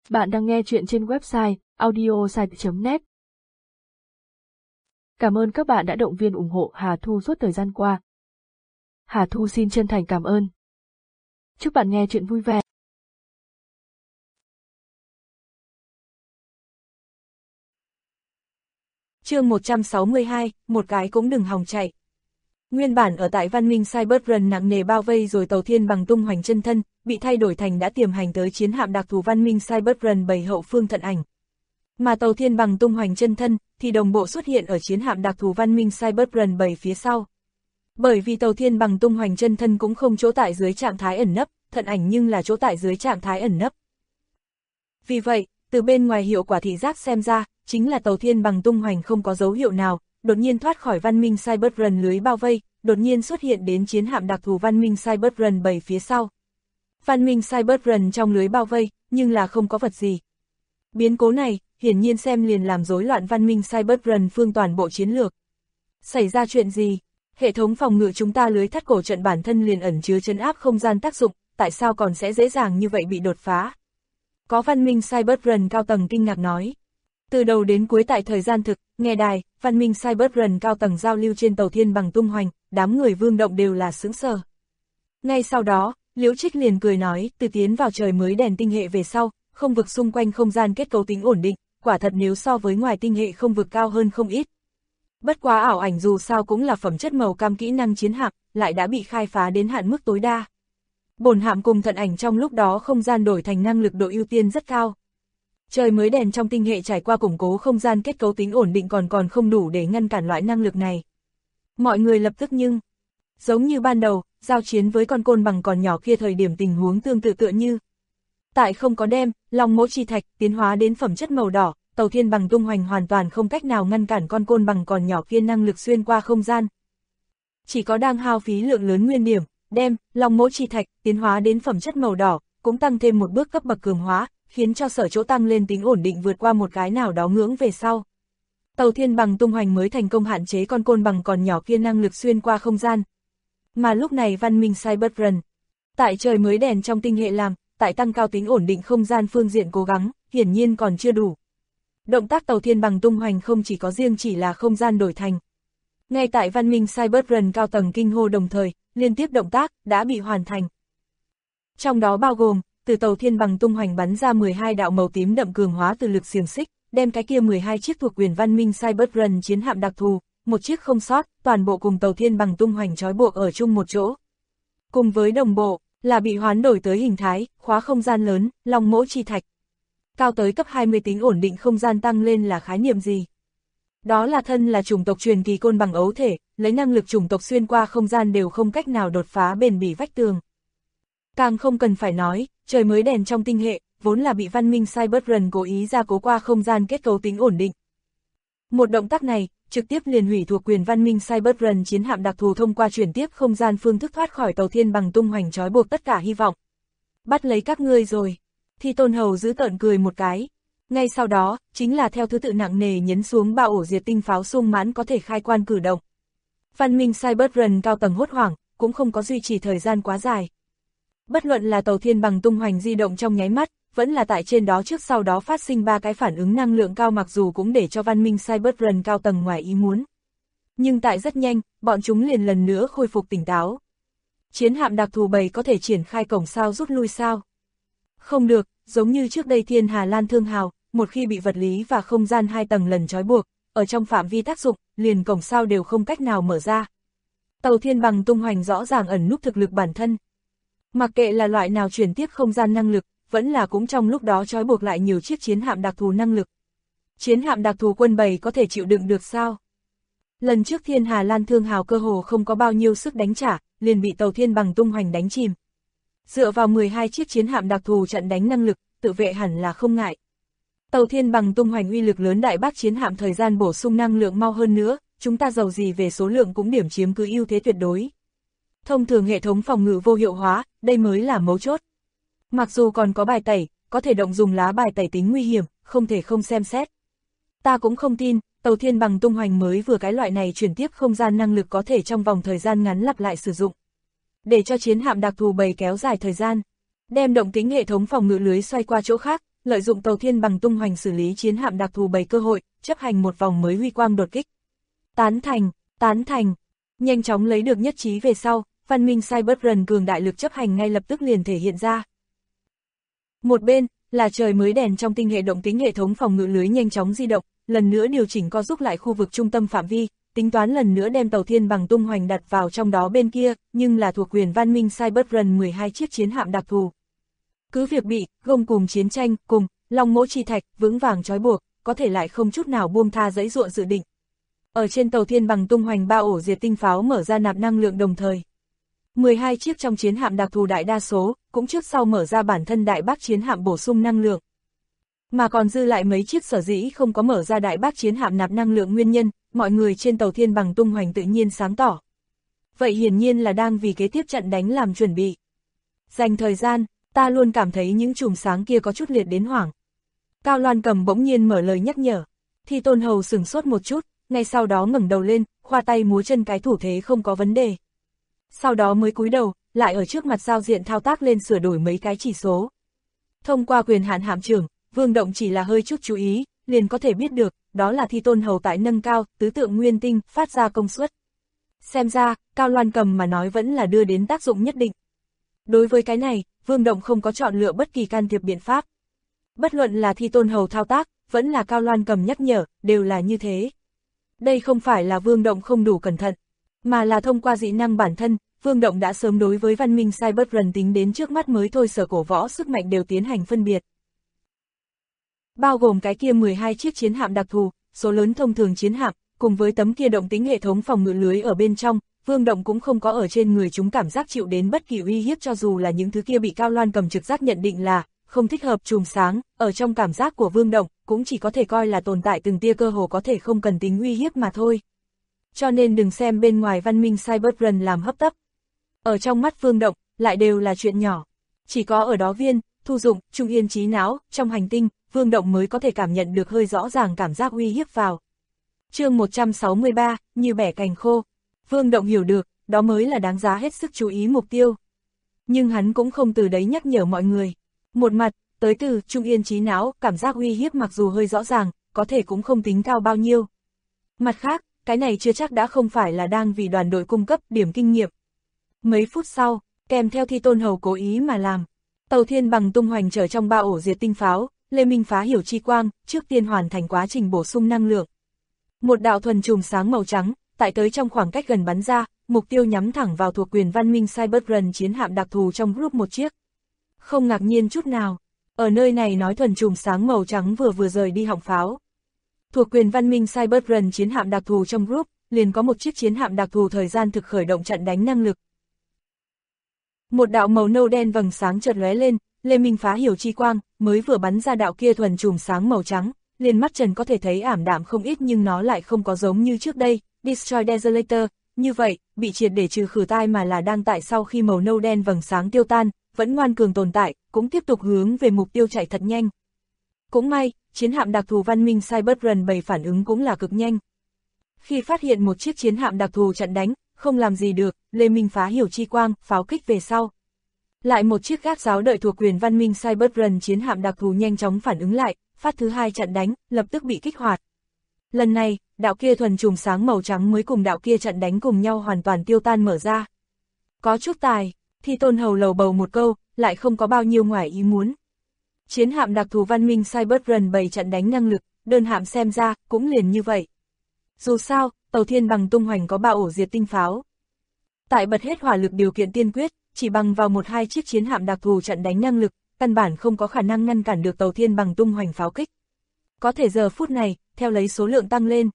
Bạn đang nghe chuyện trên website audiosite.net. Cảm ơn các bạn đã động viên ủng hộ Hà Thu suốt thời gian qua. Hà Thu xin chân thành cảm ơn. Chúc bạn nghe chuyện vui vẻ. Chương 162, một cái cũng đừng hòng chạy. Nguyên bản ở tại văn minh Cyberrun nặng nề bao vây rồi tàu thiên bằng tung hoành chân thân, bị thay đổi thành đã tiềm hành tới chiến hạm đặc thù văn minh Cyberrun 7 hậu phương thận ảnh. Mà tàu thiên bằng tung hoành chân thân thì đồng bộ xuất hiện ở chiến hạm đặc thù văn minh Cyberrun 7 phía sau. Bởi vì tàu thiên bằng tung hoành chân thân cũng không chỗ tại dưới trạng thái ẩn nấp, thận ảnh nhưng là chỗ tại dưới trạng thái ẩn nấp. Vì vậy, từ bên ngoài hiệu quả thị giác xem ra, chính là tàu thiên bằng tung hoành không có dấu hiệu nào, đột nhiên thoát khỏi văn minh Cyberrun lưới bao vây, đột nhiên xuất hiện đến chiến hạm đặc thù văn minh Cyberrun 7 phía sau. Văn minh Cyberrun trong lưới bao vây, nhưng là không có vật gì. Biến cố này, hiển nhiên xem liền làm rối loạn văn minh Cyberrun phương toàn bộ chiến lược. Xảy ra chuyện gì? Hệ thống phòng ngự chúng ta lưới thắt cổ trận bản thân liền ẩn chứa trấn áp không gian tác dụng, tại sao còn sẽ dễ dàng như vậy bị đột phá? Có văn minh Cyberrun cao tầng kinh ngạc nói. Từ đầu đến cuối tại thời gian thực, nghe đài, văn minh Cyberrun cao tầng giao lưu trên tàu thiên bằng tung hoành, đám người Vương Động đều là sững sờ. Ngay sau đó, Liễu Trích liền cười nói, từ tiến vào trời mới đèn tinh hệ về sau, không vực xung quanh không gian kết cấu tính ổn định, quả thật nếu so với ngoài tinh hệ không vực cao hơn không ít. Bất quá ảo ảnh dù sao cũng là phẩm chất màu cam kỹ năng chiến hạm, lại đã bị khai phá đến hạn mức tối đa. Bổn hạm cùng thận ảnh trong lúc đó không gian đổi thành năng lực độ ưu tiên rất cao. Trời mới đèn trong tinh hệ trải qua củng cố không gian kết cấu tính ổn định còn không đủ để ngăn cản loại năng lực này. Mọi người lập tức nhưng, giống như ban đầu, giao chiến với con côn bằng còn nhỏ kia thời điểm tình huống tương tự tựa như. Tại không có đem, long mỗ chi thạch tiến hóa đến phẩm chất màu đỏ, tàu thiên bằng tung hoành hoàn toàn không cách nào ngăn cản con côn bằng còn nhỏ kia năng lực xuyên qua không gian. Chỉ có đang hao phí lượng lớn nguyên điểm, đem, long mỗ chi thạch tiến hóa đến phẩm chất màu đỏ, cũng tăng thêm một bước cấp bậc cường hóa, khiến cho sở chỗ tăng lên tính ổn định vượt qua một cái nào đó ngưỡng về sau. Tàu thiên bằng tung hoành mới thành công hạn chế con côn bằng còn nhỏ kia năng lực xuyên qua không gian. Mà lúc này văn minh Cyberrun, tại trời mới đèn trong tinh hệ làm, tại tăng cao tính ổn định không gian phương diện cố gắng, hiển nhiên còn chưa đủ. Động tác tàu thiên bằng tung hoành không chỉ có riêng chỉ là không gian đổi thành. Ngay tại văn minh Cyberrun cao tầng kinh hô đồng thời, liên tiếp động tác đã bị hoàn thành. Trong đó bao gồm, từ tàu thiên bằng tung hoành bắn ra 12 đạo màu tím đậm cường hóa từ lực xiềng xích, đem cái kia 12 chiếc thuộc quyền văn minh Cyberrun chiến hạm đặc thù, một chiếc không sót, toàn bộ cùng tàu thiên bằng tung hoành trói buộc ở chung một chỗ. Cùng với đồng bộ, là bị hoán đổi tới hình thái, khóa không gian lớn, long mỗ chi thạch. Cao tới cấp 20 tính ổn định không gian tăng lên là khái niệm gì? Đó là thân là chủng tộc truyền kỳ côn bằng ấu thể, lấy năng lực chủng tộc xuyên qua không gian đều không cách nào đột phá bền bỉ vách tường. Càng không cần phải nói, trời mới đèn trong tinh hệ, vốn là bị văn minh Cyberrun cố ý gia cố qua không gian kết cấu tính ổn định. Một động tác này, trực tiếp liền hủy thuộc quyền văn minh Cyberrun chiến hạm đặc thù thông qua chuyển tiếp không gian phương thức thoát khỏi tàu thiên bằng tung hoành trói buộc tất cả hy vọng. Bắt lấy các ngươi rồi. Thi Tôn Hầu giữ tợn cười một cái. Ngay sau đó, chính là theo thứ tự nặng nề nhấn xuống ba ổ diệt tinh pháo sung mãn có thể khai quan cử động. Văn minh Cyberrun cao tầng hốt hoảng, cũng không có duy trì thời gian quá dài. Bất luận là tàu thiên bằng tung hoành di động trong nháy mắt, vẫn là tại trên đó trước sau đó phát sinh ba cái phản ứng năng lượng cao mặc dù cũng để cho văn minh Cyberrun cao tầng ngoài ý muốn. Nhưng tại rất nhanh, bọn chúng liền lần nữa khôi phục tỉnh táo. Chiến hạm đặc thù 7 có thể triển khai cổng sao rút lui sao? Không được, giống như trước đây Thiên Hà Lan Thương Hào, một khi bị vật lý và không gian 2 tầng lần trói buộc, ở trong phạm vi tác dụng, liền cổng sao đều không cách nào mở ra. Tàu thiên bằng tung hoành rõ ràng ẩn núp thực lực bản thân. Mặc kệ là loại nào chuyển tiếp không gian năng lực, vẫn là cũng trong lúc đó trói buộc lại nhiều chiếc chiến hạm đặc thù năng lực. Chiến hạm đặc thù quân 7 có thể chịu đựng được sao? Lần trước Thiên Hà Lan Thương Hào cơ hồ không có bao nhiêu sức đánh trả, liền bị tàu thiên bằng tung hoành đánh chìm. Dựa vào 12 chiếc chiến hạm đặc thù chặn đánh năng lực, tự vệ hẳn là không ngại. Tàu thiên bằng tung hoành uy lực lớn đại bác chiến hạm thời gian bổ sung năng lượng mau hơn nữa, chúng ta giàu gì về số lượng cũng điểm chiếm cứ ưu thế tuyệt đối. Thông thường hệ thống phòng ngự vô hiệu hóa, đây mới là mấu chốt. Mặc dù còn có bài tẩy, có thể động dùng lá bài tẩy tính nguy hiểm, không thể không xem xét. Ta cũng không tin, tàu thiên bằng tung hoành mới vừa cái loại này chuyển tiếp không gian năng lực có thể trong vòng thời gian ngắn lặp lại sử dụng. Để cho chiến hạm đặc thù 7 kéo dài thời gian, đem động tính hệ thống phòng ngự lưới xoay qua chỗ khác, lợi dụng tàu thiên bằng tung hoành xử lý chiến hạm đặc thù bày cơ hội, chấp hành một vòng mới huy quang đột kích. Tán thành, nhanh chóng lấy được nhất trí về sau, văn minh Cyberrun cường đại lực chấp hành ngay lập tức liền thể hiện ra. Một bên, là trời mới đèn trong tinh hệ động tính hệ thống phòng ngự lưới nhanh chóng di động, lần nữa điều chỉnh co giúp lại khu vực trung tâm phạm vi, tính toán lần nữa đem tàu thiên bằng tung hoành đặt vào trong đó bên kia, nhưng là thuộc quyền văn minh Cyberrun 12 chiếc chiến hạm đặc thù. Cứ việc bị, gông cùng chiến tranh, cùng, long mỗ chi thạch, vững vàng trói buộc, có thể lại không chút nào buông tha giãy giụa dự định. Ở trên tàu thiên bằng tung hoành 3 ổ diệt tinh pháo mở ra nạp năng lượng đồng thời. 12 chiếc trong chiến hạm đặc thù đại đa số, cũng trước sau mở ra bản thân đại bác chiến hạm bổ sung năng lượng. Mà còn dư lại mấy chiếc sở dĩ không có mở ra đại bác chiến hạm nạp năng lượng nguyên nhân, mọi người trên tàu thiên bằng tung hoành tự nhiên sáng tỏ. Vậy hiển nhiên là đang vì kế tiếp trận đánh làm chuẩn bị. Dành thời gian, ta luôn cảm thấy những chùm sáng kia có chút liệt đến hoảng. Cao Loan Cầm bỗng nhiên mở lời nhắc nhở. Thi Tôn Hầu sửng sốt một chút, ngay sau đó ngẩng đầu lên, khoa tay múa chân cái thủ thế không có vấn đề. Sau đó mới cúi đầu, lại ở trước mặt giao diện thao tác lên sửa đổi mấy cái chỉ số. Thông qua quyền hạn hạm trưởng, Vương Động chỉ là hơi chút chú ý, liền có thể biết được, đó là Thi Tôn Hầu tại nâng cao, tứ tượng nguyên tinh, phát ra công suất. Xem ra, Cao Loan Cầm mà nói vẫn là đưa đến tác dụng nhất định. Đối với cái này, Vương Động không có chọn lựa bất kỳ can thiệp biện pháp. Bất luận là Thi Tôn Hầu thao tác, vẫn là Cao Loan Cầm nhắc nhở, đều là như thế. Đây không phải là Vương Động không đủ cẩn thận, mà là thông qua dị năng bản thân, Vương Động đã sớm đối với văn minh Cyberrun tính đến trước mắt mới thôi sở cổ võ sức mạnh đều tiến hành phân biệt. Bao gồm cái kia 12 chiếc chiến hạm đặc thù, số lớn thông thường chiến hạm, cùng với tấm kia động tính hệ thống phòng ngự lưới ở bên trong, Vương Động cũng không có ở trên người chúng cảm giác chịu đến bất kỳ uy hiếp cho dù là những thứ kia bị Cao Loan Cầm trực giác nhận định là không thích hợp chùm sáng, ở trong cảm giác của Vương Động, cũng chỉ có thể coi là tồn tại từng tia cơ hồ có thể không cần tính uy hiếp mà thôi. Cho nên đừng xem bên ngoài văn minh Cyberrun làm hấp tấp. Ở trong mắt Vương Động, lại đều là chuyện nhỏ. Chỉ có ở đó viên, thu dụng, trung yên trí não, trong hành tinh, Vương Động mới có thể cảm nhận được hơi rõ ràng cảm giác uy hiếp vào. Chương 163, như bẻ cành khô. Vương Động hiểu được, đó mới là đáng giá hết sức chú ý mục tiêu. Nhưng hắn cũng không từ đấy nhắc nhở mọi người. Một mặt, tới từ trung yên trí não, cảm giác uy hiếp mặc dù hơi rõ ràng, có thể cũng không tính cao bao nhiêu. Mặt khác, cái này chưa chắc đã không phải là đang vì đoàn đội cung cấp điểm kinh nghiệm. Mấy phút sau, kèm theo Thi Tôn Hầu cố ý mà làm, tàu thiên bằng tung hoành chở trong 3 ổ diệt tinh pháo, Lê Minh phá hiểu chi quang, trước tiên hoàn thành quá trình bổ sung năng lượng. Một đạo thuần chùm sáng màu trắng, tại tới trong khoảng cách gần bắn ra, mục tiêu nhắm thẳng vào thuộc quyền văn minh Cyberrun chiến hạm đặc thù trong group một chiếc. Không ngạc nhiên chút nào, ở nơi này nói thuần chùm sáng màu trắng vừa rời đi họng pháo. Thuộc quyền văn minh Cyberrun chiến hạm đặc thù trong group, liền có một chiếc chiến hạm đặc thù thời gian thực khởi động trận đánh năng lực. Một đạo màu nâu đen vầng sáng chợt lóe lên, Lê Minh phá hiểu chi quang, mới vừa bắn ra đạo kia thuần chùm sáng màu trắng, liền mắt trần có thể thấy ảm đạm không ít nhưng nó lại không có giống như trước đây, Destroy Desolator, như vậy, bị triệt để trừ khử tai mà là đang tại sau khi màu nâu đen vầng sáng tiêu tan, vẫn ngoan cường tồn tại, cũng tiếp tục hướng về mục tiêu chạy thật nhanh. Cũng may, chiến hạm đặc thù văn minh Cyberrun 7 phản ứng cũng là cực nhanh. Khi phát hiện một chiếc chiến hạm đặc thù chặn đánh, không làm gì được, Lê Minh phá hiểu chi quang, pháo kích về sau. Lại một chiếc gác giáo đợi thuộc quyền văn minh Cyberrun chiến hạm đặc thù nhanh chóng phản ứng lại, phát thứ hai chặn đánh, lập tức bị kích hoạt. Lần này, đạo kia thuần chùm sáng màu trắng mới cùng đạo kia chặn đánh cùng nhau hoàn toàn tiêu tan mở ra. Có chút tài, Thi Tôn Hầu lầu bầu một câu, lại không có bao nhiêu ngoài ý muốn. Chiến hạm đặc thù văn minh Cyberrun 7 chặn đánh năng lực, đơn hạm xem ra, cũng liền như vậy. Dù sao, tàu thiên bằng tung hoành có 3 ổ diệt tinh pháo. Tại bật hết hỏa lực điều kiện tiên quyết, chỉ bằng vào 1-2 chiếc chiến hạm đặc thù chặn đánh năng lực, căn bản không có khả năng ngăn cản được tàu thiên bằng tung hoành pháo kích. Có thể giờ phút này, theo lấy số lượng tăng lên.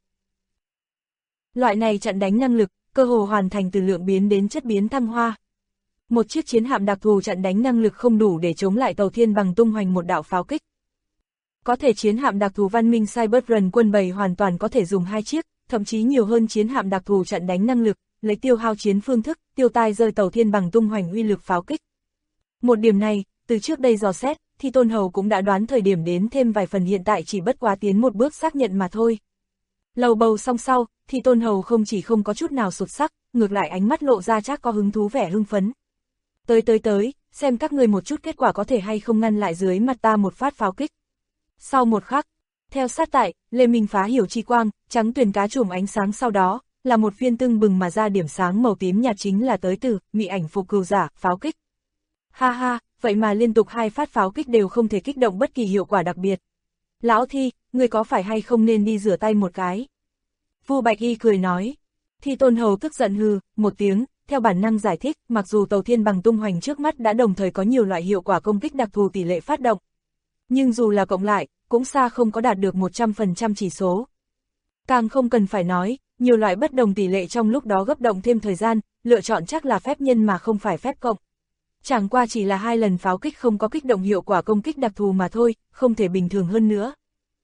Loại này chặn đánh năng lực, cơ hồ hoàn thành từ lượng biến đến chất biến thăng hoa. Một chiếc chiến hạm đặc thù chặn đánh năng lực không đủ để chống lại tàu thiên bằng tung hoành một đạo pháo kích. Có thể chiến hạm đặc thù văn minh Cyberrun quân 7 hoàn toàn có thể dùng 2 chiếc, thậm chí nhiều hơn chiến hạm đặc thù chặn đánh năng lực, lấy tiêu hao chiến phương thức, tiêu tai rơi tàu thiên bằng tung hoành uy lực pháo kích. Một điểm này, từ trước đây dò xét, Thi Tôn Hầu cũng đã đoán thời điểm đến thêm vài phần hiện tại chỉ bất quá tiến một bước xác nhận mà thôi. Lầu bầu xong sau, Thi Tôn Hầu không chỉ không có chút nào sụt sắc, ngược lại ánh mắt lộ ra chắc có hứng thú vẻ hưng phấn. Tới, xem các ngươi một chút kết quả có thể hay không ngăn lại dưới mặt ta một phát pháo kích. Sau một khắc, theo sát tại, Lê Minh phá hiểu chi quang, trắng tuyền cá trùm ánh sáng sau đó, là một viên tưng bừng mà ra điểm sáng màu tím nhạt chính là tới từ mị ảnh phục cừu giả, pháo kích. Ha ha, vậy mà liên tục 2 phát pháo kích đều không thể kích động bất kỳ hiệu quả đặc biệt. Lão Thi, ngươi có phải hay không nên đi rửa tay một cái? Vu Bạch Y cười nói. Thi Tôn Hầu tức giận hừ một tiếng, theo bản năng giải thích, mặc dù tàu thiên bằng tung hoành trước mắt đã đồng thời có nhiều loại hiệu quả công kích đặc thù tỷ lệ phát động. Nhưng dù là cộng lại, cũng xa không có đạt được 100% chỉ số. Càng không cần phải nói, nhiều loại bất đồng tỷ lệ trong lúc đó gấp động thêm thời gian, lựa chọn chắc là phép nhân mà không phải phép cộng. Chẳng qua chỉ là 2 lần pháo kích không có kích động hiệu quả công kích đặc thù mà thôi, không thể bình thường hơn nữa.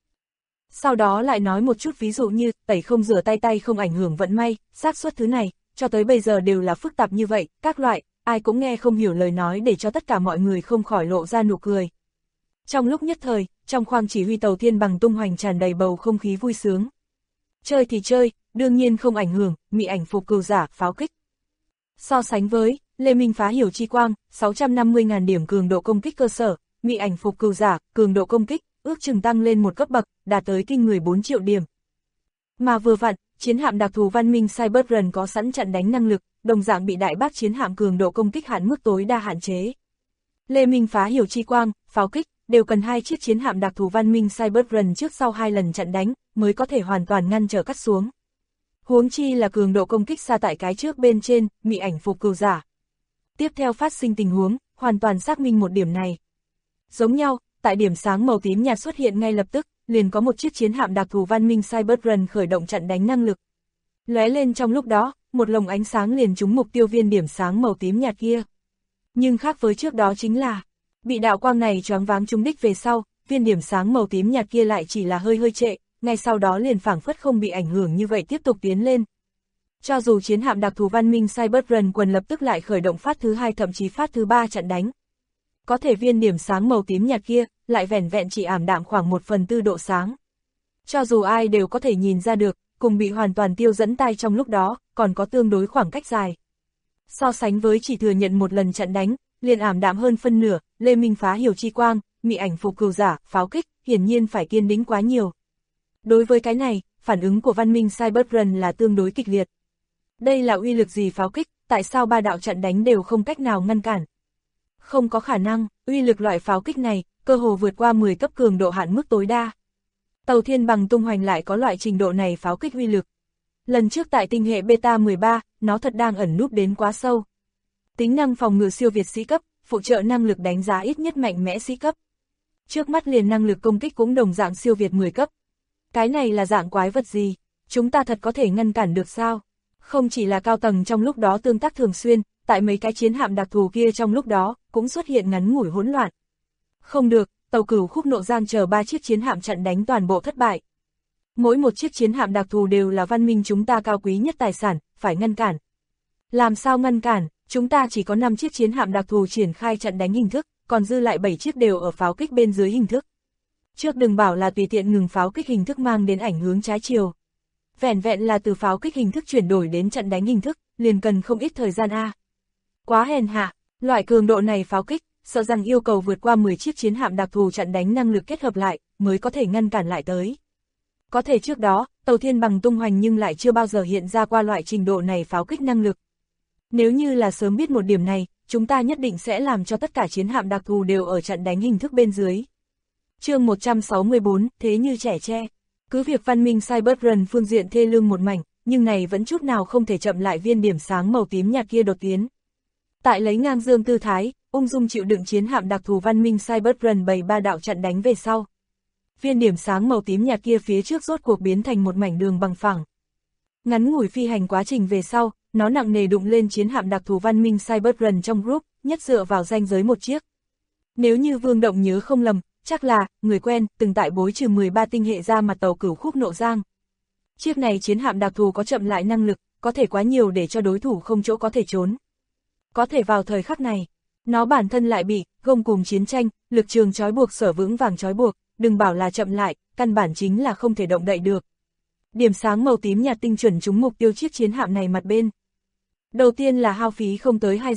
Sau đó lại nói một chút ví dụ như, tẩy không rửa tay tay không ảnh hưởng vận may, xác suất thứ này, cho tới bây giờ đều là phức tạp như vậy, các loại, ai cũng nghe không hiểu lời nói để cho tất cả mọi người không khỏi lộ ra nụ cười. Trong lúc nhất thời, trong khoang chỉ huy tàu thiên bằng tung hoành tràn đầy bầu không khí vui sướng. Chơi thì chơi, đương nhiên không ảnh hưởng, mị ảnh phục cừu giả, pháo kích. So sánh với, Lê Minh phá hiểu chi quang, 650.000 điểm cường độ công kích cơ sở, mị ảnh phục cừu giả, cường độ công kích, ước chừng tăng lên một cấp bậc, đạt tới kinh người 4 triệu điểm. Mà vừa vặn, chiến hạm đặc thù văn minh Cyberrun có sẵn chặn đánh năng lực, đồng dạng bị đại bác chiến hạm cường độ công kích hạn mức tối đa hạn chế. Lê Minh phá hiểu chi quang, pháo kích, đều cần 2 chiếc chiến hạm đặc thù văn minh Cyberrun trước sau 2 lần chặn đánh, mới có thể hoàn toàn ngăn trở cắt xuống. Huống chi là cường độ công kích xa tại cái trước bên trên, mị ảnh phục cừu giả. Tiếp theo phát sinh tình huống, hoàn toàn xác minh một điểm này. Giống nhau, tại điểm sáng màu tím nhạt xuất hiện ngay lập tức, liền có một chiếc chiến hạm đặc thù văn minh Cyberrun khởi động chặn đánh năng lực. Lóe lên trong lúc đó, một lồng ánh sáng liền trúng mục tiêu viên điểm sáng màu tím nhạt kia. Nhưng khác với trước đó chính là, bị đạo quang này choáng váng trúng đích về sau, viên điểm sáng màu tím nhạt kia lại chỉ là hơi trệ, ngay sau đó liền phảng phất không bị ảnh hưởng như vậy tiếp tục tiến lên. Cho dù chiến hạm đặc thù văn minh Cyberrun quần lập tức lại khởi động phát thứ 2 thậm chí phát thứ 3 chặn đánh. Có thể viên điểm sáng màu tím nhạt kia, lại vẻn vẹn chỉ ảm đạm khoảng 1/4 độ sáng. Cho dù ai đều có thể nhìn ra được, cùng bị hoàn toàn tiêu dẫn tai trong lúc đó, còn có tương đối khoảng cách dài. So sánh với chỉ thừa nhận một lần chặn đánh, liền ảm đạm hơn phân nửa, Lê Minh phá hiểu chi quang, mị ảnh phục cừu giả, pháo kích, hiển nhiên phải kiên đĩnh quá nhiều. Đối với cái này, phản ứng của văn minh Cyberrun là tương đối kịch liệt. Đây là uy lực gì pháo kích, tại sao 3 đạo chặn đánh đều không cách nào ngăn cản? Không có khả năng, uy lực loại pháo kích này, cơ hồ vượt qua 10 cấp cường độ hạn mức tối đa. Tàu thiên bằng tung hoành lại có loại trình độ này pháo kích uy lực. Lần trước tại tinh hệ Beta 13, nó thật đang ẩn núp đến quá sâu. Tính năng phòng ngự siêu việt sĩ cấp, phụ trợ năng lực đánh giá ít nhất mạnh mẽ sĩ cấp. Trước mắt liền năng lực công kích cũng đồng dạng siêu việt 10 cấp. Cái này là dạng quái vật gì? Chúng ta thật có thể ngăn cản được sao? Không chỉ là cao tầng trong lúc đó tương tác thường xuyên, tại mấy cái chiến hạm đặc thù kia trong lúc đó, cũng xuất hiện ngắn ngủi hỗn loạn. Không được, tàu Cửu Khúc Nộ Giang chờ 3 chiếc chiến hạm chặn đánh toàn bộ thất bại. Mỗi một chiếc chiến hạm đặc thù đều là văn minh chúng ta cao quý nhất tài sản, phải ngăn cản. Làm sao ngăn cản, chúng ta chỉ có 5 chiếc chiến hạm đặc thù triển khai chặn đánh hình thức, còn dư lại 7 chiếc đều ở pháo kích bên dưới hình thức. Trước đừng bảo là tùy tiện ngừng pháo kích hình thức mang đến ảnh hướng trái chiều. Vẻn vẹn là từ pháo kích hình thức chuyển đổi đến chặn đánh hình thức, liền cần không ít thời gian a. Quá hèn hạ, loại cường độ này pháo kích, sợ rằng yêu cầu vượt qua 10 chiếc chiến hạm đặc thù chặn đánh năng lực kết hợp lại, mới có thể ngăn cản lại tới. Có thể trước đó, tàu thiên bằng tung hoành nhưng lại chưa bao giờ hiện ra qua loại trình độ này pháo kích năng lực. Nếu như là sớm biết một điểm này, chúng ta nhất định sẽ làm cho tất cả chiến hạm đặc thù đều ở chặn đánh hình thức bên dưới. Chương 164, thế như trẻ tre. Cứ việc văn minh Cyberrun phương diện thê lương một mảnh, nhưng này vẫn chút nào không thể chậm lại viên điểm sáng màu tím nhạt kia đột tiến. Tại lấy ngang dương tư thái, ung dung chịu đựng chiến hạm đặc thù văn minh Cyberrun bày 3 đạo chặn đánh về sau. Viên điểm sáng màu tím nhạt kia phía trước rốt cuộc biến thành một mảnh đường bằng phẳng. Ngắn ngủi phi hành quá trình về sau, nó nặng nề đụng lên chiến hạm đặc thù văn minh Cyberrun trong group, nhất dựa vào ranh giới một chiếc. Nếu như Vương Động nhớ không lầm, chắc là, người quen, từng tại bối trừ 13 tinh hệ ra mặt tàu Cửu Khúc Nộ Giang. Chiếc này chiến hạm đặc thù có chậm lại năng lực, có thể quá nhiều để cho đối thủ không chỗ có thể trốn. Có thể vào thời khắc này, nó bản thân lại bị, gông cùng chiến tranh, lực trường trói buộc sở vững vàng trói buộc, đừng bảo là chậm lại, căn bản chính là không thể động đậy được. Điểm sáng màu tím nhạt tinh chuẩn trúng mục tiêu chiếc chiến hạm này mặt bên. Đầu tiên là hao phí không tới 2 giây,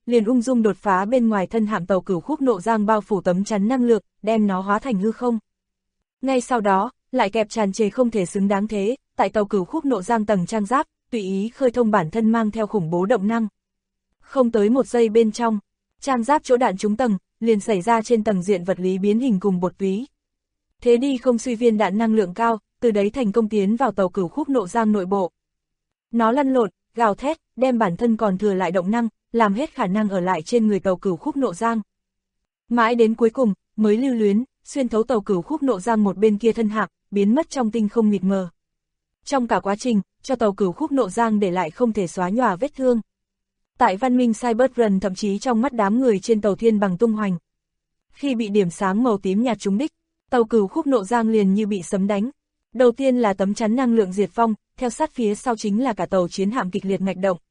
liền ung dung đột phá bên ngoài thân hạm tàu Cửu Khúc Nộ Giang bao phủ tấm chắn năng lượng, đem nó hóa thành hư không. Ngay sau đó, lại kẹp tràn trề không thể xứng đáng thế, tại tàu Cửu Khúc Nộ Giang tầng trang giáp, tùy ý khơi thông bản thân mang theo khủng bố động năng. Không tới một giây bên trong, trang giáp chỗ đạn trúng tầng, liền xảy ra trên tầng diện vật lý biến hình cùng bột túy. Thế đi không suy viên đạn năng lượng cao, từ đấy thành công tiến vào tàu Cửu Khúc Nộ Giang nội bộ. Nó lăn lộn, gào thét, đem bản thân còn thừa lại động năng, làm hết khả năng ở lại trên người tàu Cửu Khúc Nộ Giang. Mãi đến cuối cùng, mới lưu luyến, xuyên thấu tàu Cửu Khúc Nộ Giang một bên kia thân hạm, biến mất trong tinh không mịt mờ. Trong cả quá trình, cho tàu Cửu Khúc Nộ Giang để lại không thể xóa nhòa vết thương. Tại văn minh Cyberrun thậm chí trong mắt đám người trên tàu Thiên Bằng tung hoành. Khi bị điểm sáng màu tím nhạt trúng đích, tàu Cửu Khúc Nộ Giang liền như bị sấm đánh. Đầu tiên là tấm chắn năng lượng diệt vong, theo sát phía sau chính là cả tàu chiến hạm kịch liệt nghạch động.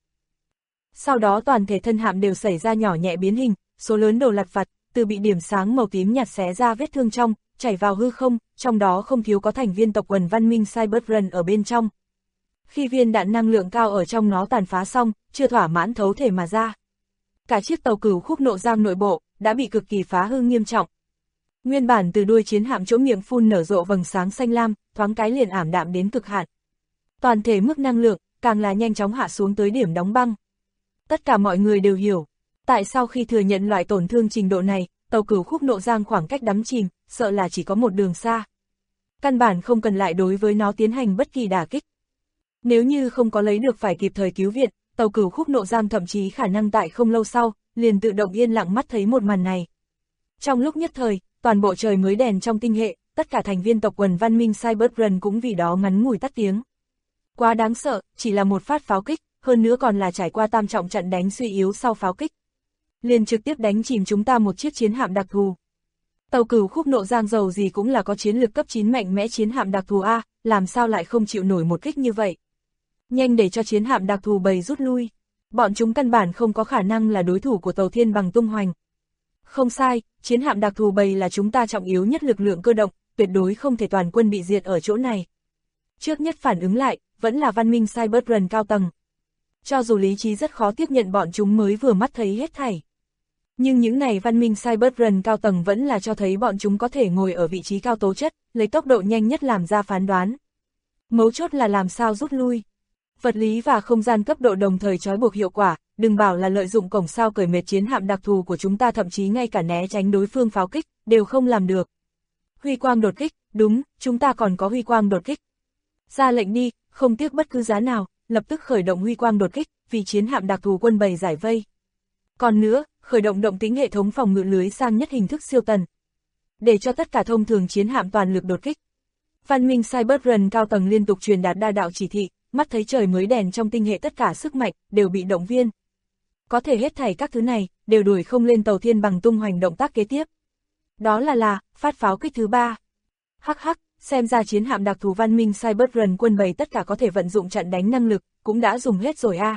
Sau đó toàn thể thân hạm đều xảy ra nhỏ nhẹ biến hình, số lớn đồ lặt vặt, từ bị điểm sáng màu tím nhạt xé ra vết thương trong, chảy vào hư không, trong đó không thiếu có thành viên tộc quần văn minh Cyberrun ở bên trong. Khi viên đạn năng lượng cao ở trong nó tàn phá xong, chưa thỏa mãn thấu thể mà ra. Cả chiếc tàu Cửu Khúc Nộ Giang nội bộ, đã bị cực kỳ phá hư nghiêm trọng. Nguyên bản từ đuôi chiến hạm chỗ miệng phun nở rộ vầng sáng xanh lam, thoáng cái liền ảm đạm đến cực hạn. Toàn thể mức năng lượng, càng là nhanh chóng hạ xuống tới điểm đóng băng. Tất cả mọi người đều hiểu, tại sao khi thừa nhận loại tổn thương trình độ này, tàu Cửu Khúc Nộ Giang khoảng cách đắm chìm, sợ là chỉ có một đường xa. Căn bản không cần lại đối với nó tiến hành bất kỳ đả kích. Nếu như không có lấy được phải kịp thời cứu viện, tàu Cửu Khúc Nộ Giang thậm chí khả năng tại không lâu sau, liền tự động yên lặng mắt thấy một màn này. Trong lúc nhất thời, toàn bộ trời mới đèn trong tinh hệ, tất cả thành viên tộc quần văn minh Cyberrun cũng vì đó ngắn ngủi tắt tiếng. Quá đáng sợ, chỉ là một phát pháo kích, hơn nữa còn là trải qua tam trọng trận đánh suy yếu sau pháo kích. Liền trực tiếp đánh chìm chúng ta một chiếc chiến hạm đặc thù. Tàu Cửu Khúc Nộ Giang dầu gì cũng là có chiến lực cấp 9 mạnh mẽ chiến hạm đặc thù A, làm sao lại không chịu nổi một kích như vậy. Nhanh để cho chiến hạm đặc thù bầy rút lui. Bọn chúng căn bản không có khả năng là đối thủ của tàu Thiên Bằng tung hoành. Không sai, chiến hạm đặc thù bầy là chúng ta trọng yếu nhất lực lượng cơ động, tuyệt đối không thể toàn quân bị diệt ở chỗ này. Trước nhất phản ứng lại, vẫn là văn minh Cyberrun cao tầng. Cho dù lý trí rất khó tiếp nhận bọn chúng mới vừa mắt thấy hết thảy. Nhưng những này văn minh Cyberrun cao tầng vẫn là cho thấy bọn chúng có thể ngồi ở vị trí cao tố chất, lấy tốc độ nhanh nhất làm ra phán đoán. Mấu chốt là làm sao rút lui. Vật lý và không gian cấp độ đồng thời trói buộc hiệu quả, đừng bảo là lợi dụng cổng sao cởi mệt chiến hạm đặc thù của chúng ta, thậm chí ngay cả né tránh đối phương pháo kích, đều không làm được. Huy quang đột kích, đúng, chúng ta còn có huy quang đột kích. Ra lệnh đi, không tiếc bất cứ giá nào, lập tức khởi động huy quang đột kích, vì chiến hạm đặc thù quân bầy giải vây. Còn nữa, khởi động động tính hệ thống phòng ngự lưới sang nhất hình thức siêu tần. Để cho tất cả thông thường chiến hạm toàn lực đột kích. Văn minh Cyberrun cao tầng liên tục truyền đạt đa đạo chỉ thị, mắt thấy trời mới đèn trong tinh hệ tất cả sức mạnh, đều bị động viên. Có thể hết thảy các thứ này, đều đuổi không lên tàu Thiên Bằng tung hoành động tác kế tiếp. Đó là phát pháo kích thứ 3. Hắc hắc, xem ra chiến hạm đặc thù văn minh Cyberrun quân bầy tất cả có thể vận dụng trận đánh năng lực, cũng đã dùng hết rồi a.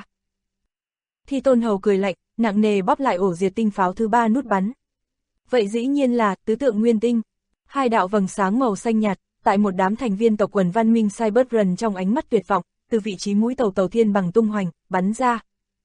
Thi Tôn Hầu cười lạnh, nặng nề bóp lại ổ diệt tinh pháo thứ 3 nút bắn. Vậy dĩ nhiên là tứ tượng nguyên tinh. Hai đạo vầng sáng màu xanh nhạt, tại một đám thành viên tộc quần văn minh Cyberrun trong ánh mắt tuyệt vọng, từ vị trí mũi tàu Thiên Bằng tung hoành, bắn ra.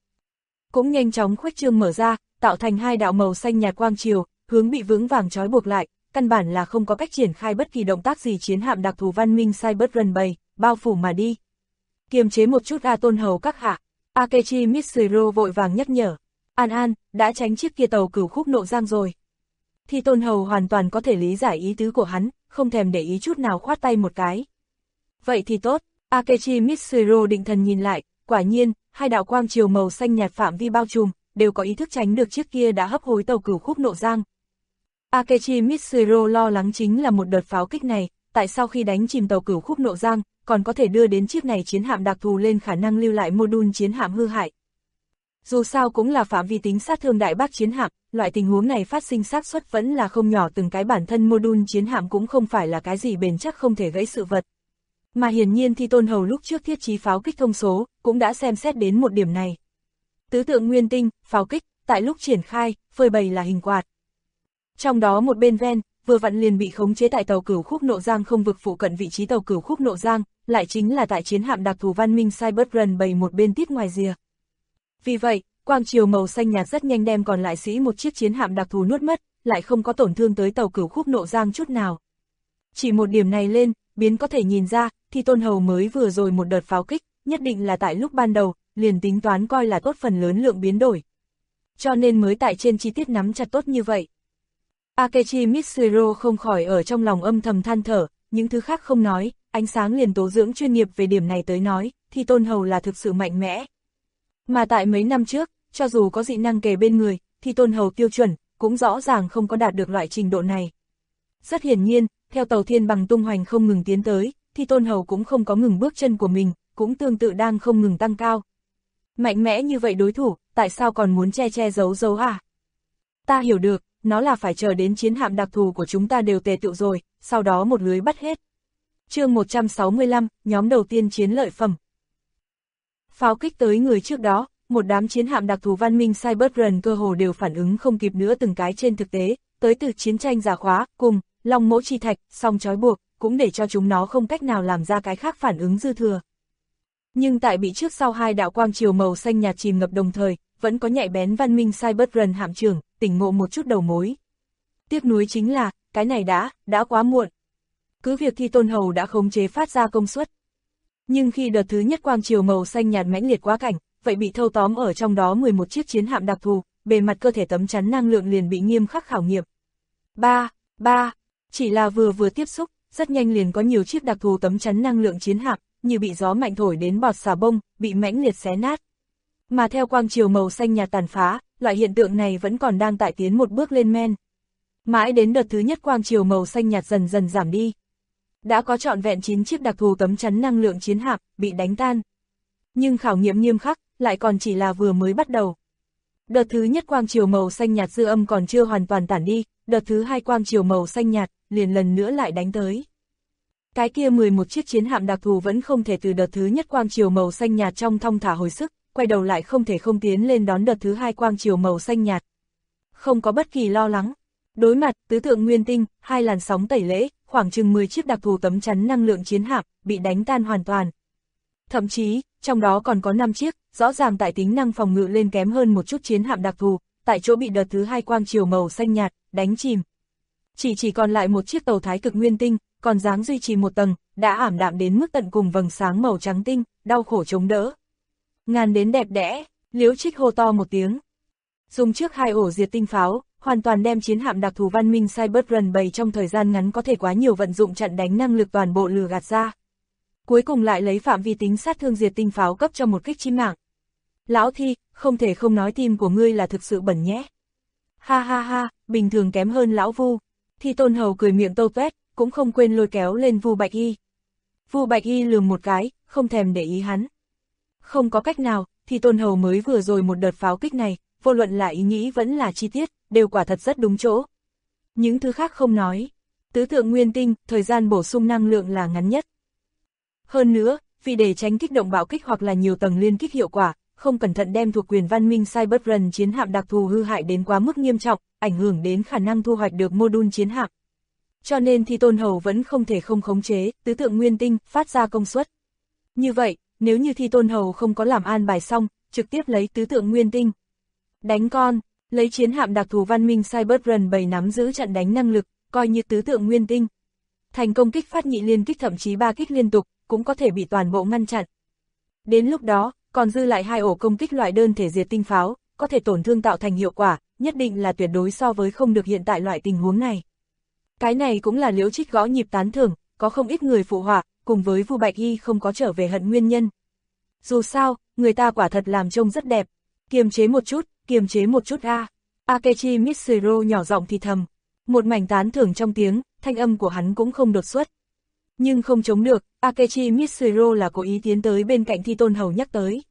Cũng nhanh chóng khuếch trương mở ra, tạo thành hai đạo màu xanh nhạt quang chiều, hướng bị vững vàng trói buộc lại, căn bản là không có cách triển khai bất kỳ động tác gì chiến hạm đặc thù văn minh Cyberrun bầy, bao phủ mà đi. Kiềm chế một chút Tôn Hầu các hạ, Akechi Mitsuru vội vàng nhắc nhở. An, đã tránh chiếc kia tàu Cửu Khúc Nộ Giang rồi. Thi Tôn Hầu hoàn toàn có thể lý giải ý tứ của hắn, không thèm để ý chút nào khoát tay một cái. Vậy thì tốt, Akechi Mitsuru định thần nhìn lại, quả nhiên, hai đạo quang chiều màu xanh nhạt phạm vi bao trùm, đều có ý thức tránh được chiếc kia đã hấp hối tàu Cửu Khúc Nộ Giang. Akechi Mitsuru lo lắng chính là một đợt pháo kích này, tại sao khi đánh chìm tàu Cửu Khúc Nộ Giang, còn có thể đưa đến chiếc này chiến hạm đặc thù lên khả năng lưu lại mô-đun chiến hạm hư hại. Dù sao cũng là phạm vi tính sát thương đại bác chiến hạm, loại tình huống này phát sinh xác suất vẫn là không nhỏ, từng cái bản thân mô-đun chiến hạm cũng không phải là cái gì bền chắc không thể gãy sự vật. Mà hiển nhiên Thi Tôn Hầu lúc trước thiết trí pháo kích thông số, cũng đã xem xét đến một điểm này. Tứ tượng nguyên tinh, pháo kích, tại lúc triển khai, phơi bày là hình quạt. Trong đó một bên ven, vừa vặn liền bị khống chế tại tàu Cửu Khúc Nộ Giang không vực phụ cận vị trí tàu Cửu Khúc Nộ Giang, lại chính là tại chiến hạm đặc thù văn minh Cyberrun bầy một bên tít ngoài rìa. Vì vậy, Quang chiều màu xanh nhạt rất nhanh đem còn lại sĩ một chiếc chiến hạm đặc thù nuốt mất, lại không có tổn thương tới tàu Cửu Khúc Nộ Giang chút nào. Chỉ một điểm này lên, biến có thể nhìn ra, Thi Tôn Hầu mới vừa rồi một đợt pháo kích, nhất định là tại lúc ban đầu, liền tính toán coi là tốt phần lớn lượng biến đổi. Cho nên mới tại trên chi tiết nắm chặt tốt như vậy. Akechi Mitsuhiro không khỏi ở trong lòng âm thầm than thở, những thứ khác không nói, ánh sáng liền tố dưỡng chuyên nghiệp về điểm này tới nói, Thi Tôn Hầu là thực sự mạnh mẽ. Mà tại mấy năm trước, cho dù có dị năng kề bên người, Thi Tôn Hầu tiêu chuẩn, cũng rõ ràng không có đạt được loại trình độ này. Rất hiển nhiên, theo tàu thiên bằng tung hoành không ngừng tiến tới, Thi Tôn Hầu cũng không có ngừng bước chân của mình, cũng tương tự đang không ngừng tăng cao. Mạnh mẽ như vậy đối thủ, tại sao còn muốn che che giấu giấu à? Ta hiểu được, nó là phải chờ đến chiến hạm đặc thù của chúng ta đều tề tựu rồi, sau đó một lưới bắt hết. Chương 165, nhóm đầu tiên chiến lợi phẩm. Pháo kích tới người trước đó, một đám chiến hạm đặc thù văn minh Cybertron cơ hồ đều phản ứng không kịp nữa từng cái trên thực tế, tới từ chiến tranh giả khóa, cùng, long mỗ chi thạch, song trói buộc, cũng để cho chúng nó không cách nào làm ra cái khác phản ứng dư thừa. Nhưng tại bị trước sau hai đạo quang chiều màu xanh nhạt chìm ngập đồng thời, vẫn có nhạy bén văn minh Cybertron hạm trưởng, tỉnh ngộ một chút đầu mối. Tiếc nuối chính là, cái này đã quá muộn. Cứ việc Thi Tôn Hầu đã khống chế phát ra công suất. Nhưng khi đợt thứ nhất quang chiều màu xanh nhạt mãnh liệt quá cảnh, vậy bị thâu tóm ở trong đó 11 chiếc chiến hạm đặc thù, bề mặt cơ thể tấm chắn năng lượng liền bị nghiêm khắc khảo nghiệm. Chỉ là vừa tiếp xúc, rất nhanh liền có nhiều chiếc đặc thù tấm chắn năng lượng chiến hạm, như bị gió mạnh thổi đến bọt xà bông, bị mãnh liệt xé nát. Mà theo quang chiều màu xanh nhạt tàn phá, loại hiện tượng này vẫn còn đang tại tiến một bước lên men. Mãi đến đợt thứ nhất quang chiều màu xanh nhạt dần dần giảm đi. Đã có trọn vẹn 9 chiếc đặc thù tấm chắn năng lượng chiến hạm, bị đánh tan. Nhưng khảo nghiệm nghiêm khắc, lại còn chỉ là vừa mới bắt đầu. Đợt thứ nhất quang chiều màu xanh nhạt dư âm còn chưa hoàn toàn tản đi, đợt thứ hai quang chiều màu xanh nhạt, liền lần nữa lại đánh tới. Cái kia 11 chiếc chiến hạm đặc thù vẫn không thể từ đợt thứ nhất quang chiều màu xanh nhạt trong thong thả hồi sức, quay đầu lại không thể không tiến lên đón đợt thứ hai quang chiều màu xanh nhạt. Không có bất kỳ lo lắng. Đối mặt, tứ tượng nguyên tinh, hai làn sóng tẩy lễ, khoảng chừng 10 chiếc đặc thù tấm chắn năng lượng chiến hạm, bị đánh tan hoàn toàn. Thậm chí, trong đó còn có 5 chiếc, rõ ràng tại tính năng phòng ngự lên kém hơn một chút chiến hạm đặc thù, tại chỗ bị đợt thứ hai quang chiều màu xanh nhạt, đánh chìm. Chỉ còn lại một chiếc tàu thái cực nguyên tinh, còn dáng duy trì một tầng, đã ảm đạm đến mức tận cùng vầng sáng màu trắng tinh, đau khổ chống đỡ. Ngàn đến đẹp đẽ, Liễu Trích hô to một tiếng. Dùng trước hai ổ diệt tinh pháo, hoàn toàn đem chiến hạm đặc thù văn minh Cybertron bày trong thời gian ngắn có thể quá nhiều vận dụng chặn đánh năng lực toàn bộ lừa gạt ra. Cuối cùng lại lấy phạm vi tính sát thương diệt tinh pháo cấp cho một kích chí mạng. Lão Thi, không thể không nói tim của ngươi là thực sự bẩn nhé. Ha ha ha, bình thường kém hơn lão Vu. Thi Tôn Hầu cười miệng tâu tuét, cũng không quên lôi kéo lên Vu Bạch Y. Vu Bạch Y lườm một cái, không thèm để ý hắn. Không có cách nào, Thi Tôn Hầu mới vừa rồi một đợt pháo kích này, vô luận là ý nghĩ vẫn là chi tiết, đều quả thật rất đúng chỗ. Những thứ khác không nói. Tứ tượng nguyên tinh, thời gian bổ sung năng lượng là ngắn nhất. Hơn nữa, vì để tránh kích động bạo kích hoặc là nhiều tầng liên kích hiệu quả, không cẩn thận đem thuộc quyền văn minh Cybertron chiến hạm đặc thù hư hại đến quá mức nghiêm trọng, ảnh hưởng đến khả năng thu hoạch được mô-đun chiến hạm. Cho nên Thi Tôn Hầu vẫn không thể không khống chế tứ tượng nguyên tinh phát ra công suất. Như vậy, nếu như Thi Tôn Hầu không có làm an bài xong, trực tiếp lấy tứ tượng nguyên tinh đánh con, lấy chiến hạm đặc thù văn minh Cybertron bày nắm giữ chặn đánh năng lực, coi như tứ tượng nguyên tinh. Thành công kích phát nhị liên kích thậm chí 3 kích liên tục, cũng có thể bị toàn bộ ngăn chặn. Đến lúc đó, còn dư lại 2 ổ công kích loại đơn thể diệt tinh pháo, có thể tổn thương tạo thành hiệu quả, nhất định là tuyệt đối so với không được hiện tại loại tình huống này. Cái này cũng là Liễu Trích gõ nhịp tán thưởng, có không ít người phụ họa, cùng với Vu Bạch Y không có trở về hận nguyên nhân. Dù sao, người ta quả thật làm trông rất đẹp. Kiềm chế một chút a. Akechi Mitsuhiro nhỏ giọng thì thầm. Một mảnh tán thưởng trong tiếng, thanh âm của hắn cũng không đột xuất. Nhưng không chống được, Akechi Mitsuhiro là cố ý tiến tới bên cạnh Thi Tôn Hầu nhắc tới.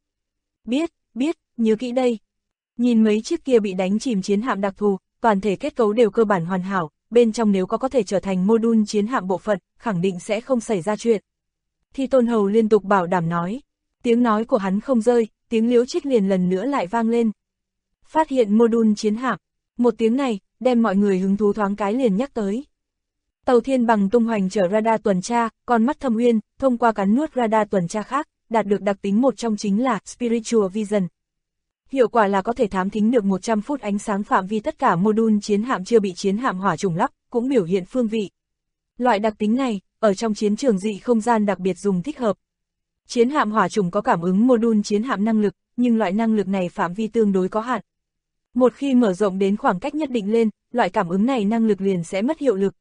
Biết, nhớ kỹ đây. Nhìn mấy chiếc kia bị đánh chìm chiến hạm đặc thù, toàn thể kết cấu đều cơ bản hoàn hảo, bên trong nếu có thể trở thành mô-đun chiến hạm bộ phận, khẳng định sẽ không xảy ra chuyện. Thi Tôn Hầu liên tục bảo đảm nói. Tiếng nói của hắn không rơi, tiếng Liễu Trích liền lần nữa lại vang lên. Phát hiện mô-đun chiến hạm. Một tiếng này, đem mọi người hứng thú thoáng cái liền nhắc tới. Tàu thiên bằng tung hoành chở radar tuần tra, con mắt thâm uyên, thông qua cắn nuốt radar tuần tra khác, đạt được đặc tính một trong chính là Spiritual Vision. Hiệu quả là có thể thám thính được 100 phút ánh sáng phạm vi tất cả module chiến hạm chưa bị chiến hạm hỏa trùng lắp, cũng biểu hiện phương vị. Loại đặc tính này, ở trong chiến trường dị không gian đặc biệt dùng thích hợp. Chiến hạm hỏa trùng có cảm ứng module chiến hạm năng lực, nhưng loại năng lực này phạm vi tương đối có hạn. Một khi mở rộng đến khoảng cách nhất định lên, loại cảm ứng này năng lực liền sẽ mất hiệu lực.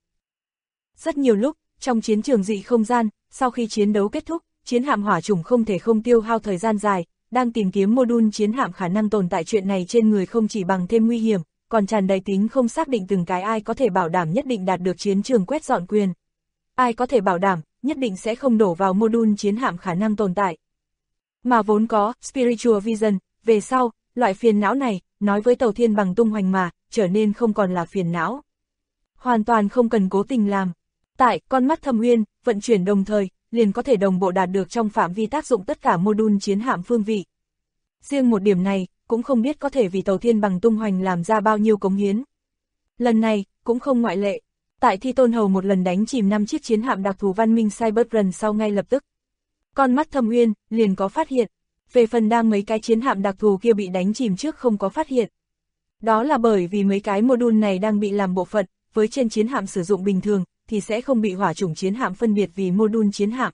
Rất nhiều lúc, trong chiến trường dị không gian, sau khi chiến đấu kết thúc, chiến hạm hỏa trùng không thể không tiêu hao thời gian dài, đang tìm kiếm module chiến hạm khả năng tồn tại chuyện này trên người không chỉ bằng thêm nguy hiểm, còn tràn đầy tính không xác định từng cái ai có thể bảo đảm nhất định đạt được chiến trường quét dọn quyền. Ai có thể bảo đảm, nhất định sẽ không đổ vào module chiến hạm khả năng tồn tại. Mà vốn có, Spiritual Vision, về sau, loại phiền não này, nói với Tàu Thiên Bằng tung hoành mà, trở nên không còn là phiền não. Hoàn toàn không cần cố tình làm. Tại, con mắt Thâm Uyên, vận chuyển đồng thời, liền có thể đồng bộ đạt được trong phạm vi tác dụng tất cả module chiến hạm phương vị. Riêng một điểm này, cũng không biết có thể vì Tàu Thiên Bằng tung hoành làm ra bao nhiêu cống hiến. Lần này, cũng không ngoại lệ. Tại Thi Tôn Hầu một lần đánh chìm 5 chiếc chiến hạm đặc thù văn minh Cyberrun sau ngay lập tức. Con mắt Thâm Uyên, liền có phát hiện. Về phần đang mấy cái chiến hạm đặc thù kia bị đánh chìm trước không có phát hiện. Đó là bởi vì mấy cái module này đang bị làm bộ phận, với trên chiến hạm sử dụng bình thường, thì sẽ không bị hỏa chủng chiến hạm phân biệt vì module chiến hạm.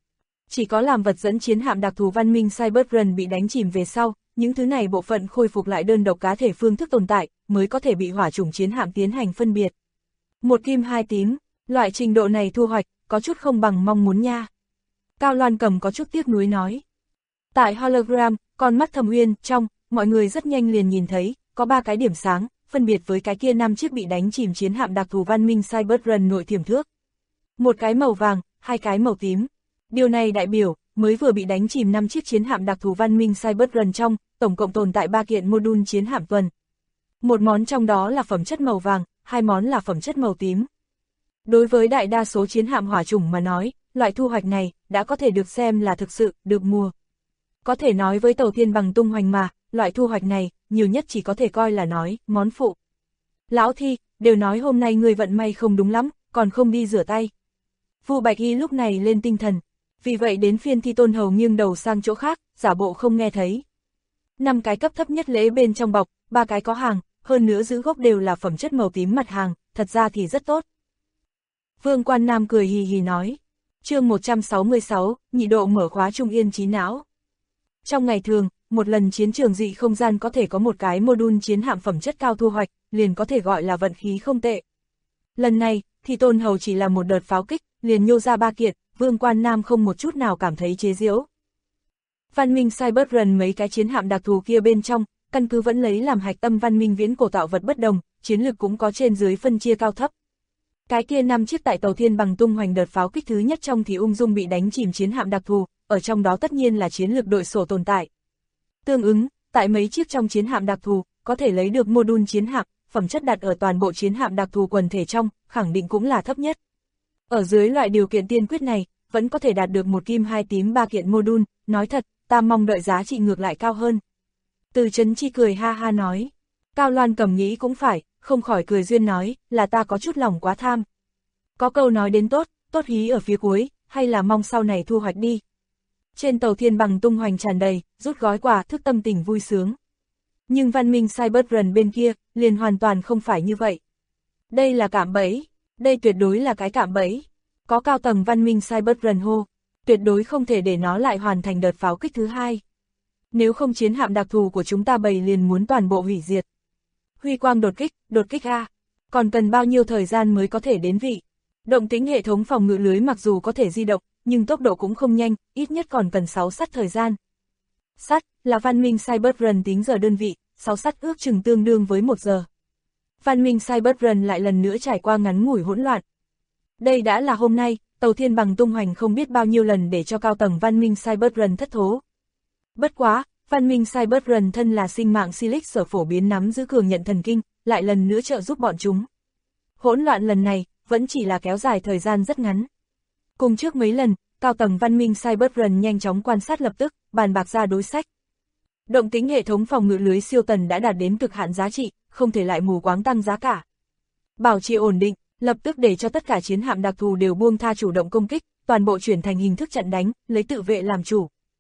Chỉ có làm vật dẫn chiến hạm đặc thù văn minh Cyberrun bị đánh chìm về sau, những thứ này bộ phận khôi phục lại đơn độc cá thể phương thức tồn tại, mới có thể bị hỏa chủng chiến hạm tiến hành phân biệt. Một kim hai tím, loại trình độ này thu hoạch, có chút không bằng mong muốn nha. Cao Loan Cầm có chút tiếc nuối nói. Tại hologram, con mắt Thâm Uyên, trong, mọi người rất nhanh liền nhìn thấy, có 3 cái điểm sáng, phân biệt với cái kia 5 chiếc bị đánh chìm chiến hạm đặc thù văn minh Cyberrun nội tiềm thước. Một cái màu vàng, 2 cái màu tím. Điều này đại biểu, mới vừa bị đánh chìm 5 chiếc chiến hạm đặc thù văn minh Cyberrun trong, tổng cộng tồn tại 3 kiện module chiến hạm tuần. Một món trong đó là phẩm chất màu vàng, 2 món là phẩm chất màu tím. Đối với đại đa số chiến hạm hỏa chủng mà nói, loại thu hoạch này đã có thể được xem là thực sự được mùa. Có thể nói với Tàu Thiên Bằng tung hoành mà, loại thu hoạch này, nhiều nhất chỉ có thể coi là nói, món phụ. Lão Thi, đều nói hôm nay người vận may không đúng lắm, còn không đi rửa tay. Vu Bạch Y lúc này lên tinh thần, vì vậy đến phiên Thi Tôn Hầu nghiêng đầu sang chỗ khác, giả bộ không nghe thấy. 5 cái cấp thấp nhất lễ bên trong bọc, 3 cái có hàng, hơn nữa giữ gốc đều là phẩm chất màu tím mặt hàng, thật ra thì rất tốt. Vương Quan Nam cười hì hì nói, chương 166, nhị độ mở khóa trung yên trí não. Trong ngày thường, một lần chiến trường dị không gian có thể có một cái module chiến hạm phẩm chất cao thu hoạch, liền có thể gọi là vận khí không tệ. Lần này, thì Tôn Hầu chỉ là một đợt pháo kích, liền nhô ra 3 kiện, Vương Quan Nam không một chút nào cảm thấy chế giễu. Văn minh Cyberrun mấy cái chiến hạm đặc thù kia bên trong, căn cứ vẫn lấy làm hạch tâm văn minh viễn cổ tạo vật bất đồng, chiến lực cũng có trên dưới phân chia cao thấp. Cái kia 5 chiếc tại Tàu Thiên Bằng tung hoành đợt pháo kích thứ nhất trong thì ung dung bị đánh chìm chiến hạm đặc thù, ở trong đó tất nhiên là chiến lược đội sổ tồn tại. Tương ứng, tại mấy chiếc trong chiến hạm đặc thù, có thể lấy được module chiến hạm, phẩm chất đặt ở toàn bộ chiến hạm đặc thù quần thể trong, khẳng định cũng là thấp nhất. Ở dưới loại điều kiện tiên quyết này, vẫn có thể đạt được một kim 2 tím 3 kiện module, nói thật, ta mong đợi giá trị ngược lại cao hơn. Từ Chấn Chi cười ha ha nói. Cao Loan Cầm nghĩ cũng phải, không khỏi cười duyên nói, là ta có chút lòng quá tham. Có câu nói đến tốt, tốt hí ở phía cuối, hay là mong sau này thu hoạch đi. Trên Tàu Thiên Bằng tung hoành tràn đầy, rút gói quà thức tâm tình vui sướng. Nhưng văn minh Cyberrun bên kia, liền hoàn toàn không phải như vậy. Đây là cạm bẫy, đây tuyệt đối là cái cạm bẫy. Có cao tầng văn minh Cyberrun hô, tuyệt đối không thể để nó lại hoàn thành đợt pháo kích thứ 2. Nếu không chiến hạm đặc thù của chúng ta bầy liền muốn toàn bộ hủy diệt. Huy quang đột kích A, còn cần bao nhiêu thời gian mới có thể đến vị. Động tính hệ thống phòng ngự lưới mặc dù có thể di động, nhưng tốc độ cũng không nhanh, ít nhất còn cần 6 sắt thời gian. Sắt là văn minh Cyberrun tính giờ đơn vị, 6 sắt ước chừng tương đương với 1 giờ. Văn minh Cyberrun lại lần nữa trải qua ngắn ngủi hỗn loạn. Đây đã là hôm nay, Tàu Thiên Bằng tung hoành không biết bao nhiêu lần để cho cao tầng văn minh Cyberrun thất thố. Bất quá, văn minh Cyberrun thân là sinh mạng Silix sở phổ biến nắm giữ cường nhận thần kinh, lại lần nữa trợ giúp bọn chúng. Hỗn loạn lần này, vẫn chỉ là kéo dài thời gian rất ngắn. Cùng trước mấy lần, cao tầng văn minh Cyberrun nhanh chóng quan sát lập tức, bàn bạc ra đối sách. Động tính hệ thống phòng ngự lưới siêu tần đã đạt đến cực hạn giá trị, không thể lại mù quáng tăng giá cả. Bảo trì ổn định, lập tức để cho tất cả chiến hạm đặc thù đều buông tha chủ động công kích, toàn bộ chuyển thành hình thức trận đánh, lấy tự vệ làm chủ.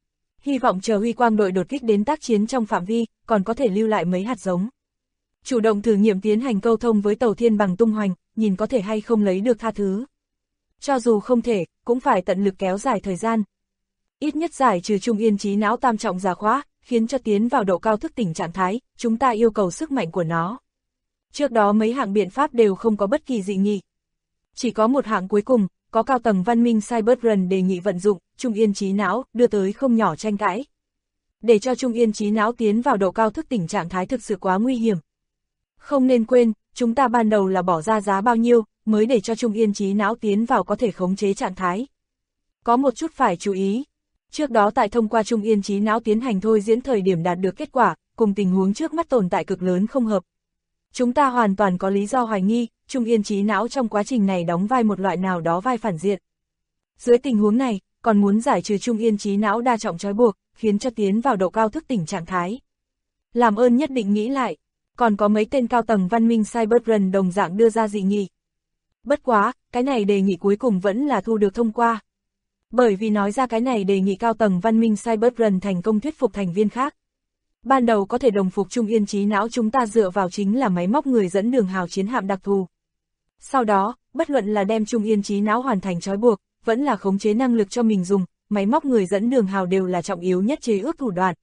hy vọng chờ huy quang đội đột kích đến tác chiến trong phạm vi, còn có thể lưu lại mấy hạt giống. Chủ động thử nghiệm tiến hành câu thông với tàu thiên bằng tung hoành, nhìn có thể hay không lấy được tha thứ. Cho dù không thể, cũng phải tận lực kéo dài thời gian. Ít nhất giải trừ Trung Yên trí não tam trọng giả khóa, khiến cho tiến vào độ cao thức tỉnh trạng thái, chúng ta yêu cầu sức mạnh của nó. Trước đó mấy hạng biện pháp đều không có bất kỳ dị nghị. Chỉ có một hạng cuối cùng, có cao tầng văn minh Cyberrun đề nghị vận dụng Trung Yên trí não, đưa tới không nhỏ tranh cãi. Để cho Trung Yên trí não tiến vào độ cao thức tỉnh trạng thái thực sự quá nguy hiểm. Không nên quên, chúng ta ban đầu là bỏ ra giá bao nhiêu, mới để cho Trung Yên trí não tiến vào có thể khống chế trạng thái. Có một chút phải chú ý. Trước đó tại thông qua Trung Yên trí não tiến hành thôi diễn thời điểm đạt được kết quả, cùng tình huống trước mắt tồn tại cực lớn không hợp. Chúng ta hoàn toàn có lý do hoài nghi, Trung Yên trí não trong quá trình này đóng vai một loại nào đó vai phản diện. Dưới tình huống này, còn muốn giải trừ Trung Yên trí não đa trọng trói buộc, khiến cho tiến vào độ cao thức tỉnh trạng thái. Làm ơn nhất định nghĩ lại, còn có mấy tên cao tầng văn minh Cyberrun đồng dạng đưa ra dị nghị. Bất quá, cái này đề nghị cuối cùng vẫn là thu được thông qua. Bởi vì nói ra cái này đề nghị cao tầng văn minh Cyberrun thành công thuyết phục thành viên khác. Ban đầu có thể đồng phục Trung Yên trí não chúng ta dựa vào chính là máy móc người dẫn đường hào chiến hạm đặc thù. Sau đó, bất luận là đem Trung Yên trí não hoàn thành trói buộc, vẫn là khống chế năng lực cho mình dùng, máy móc người dẫn đường hào đều là trọng yếu nhất chế ước thủ đoạn.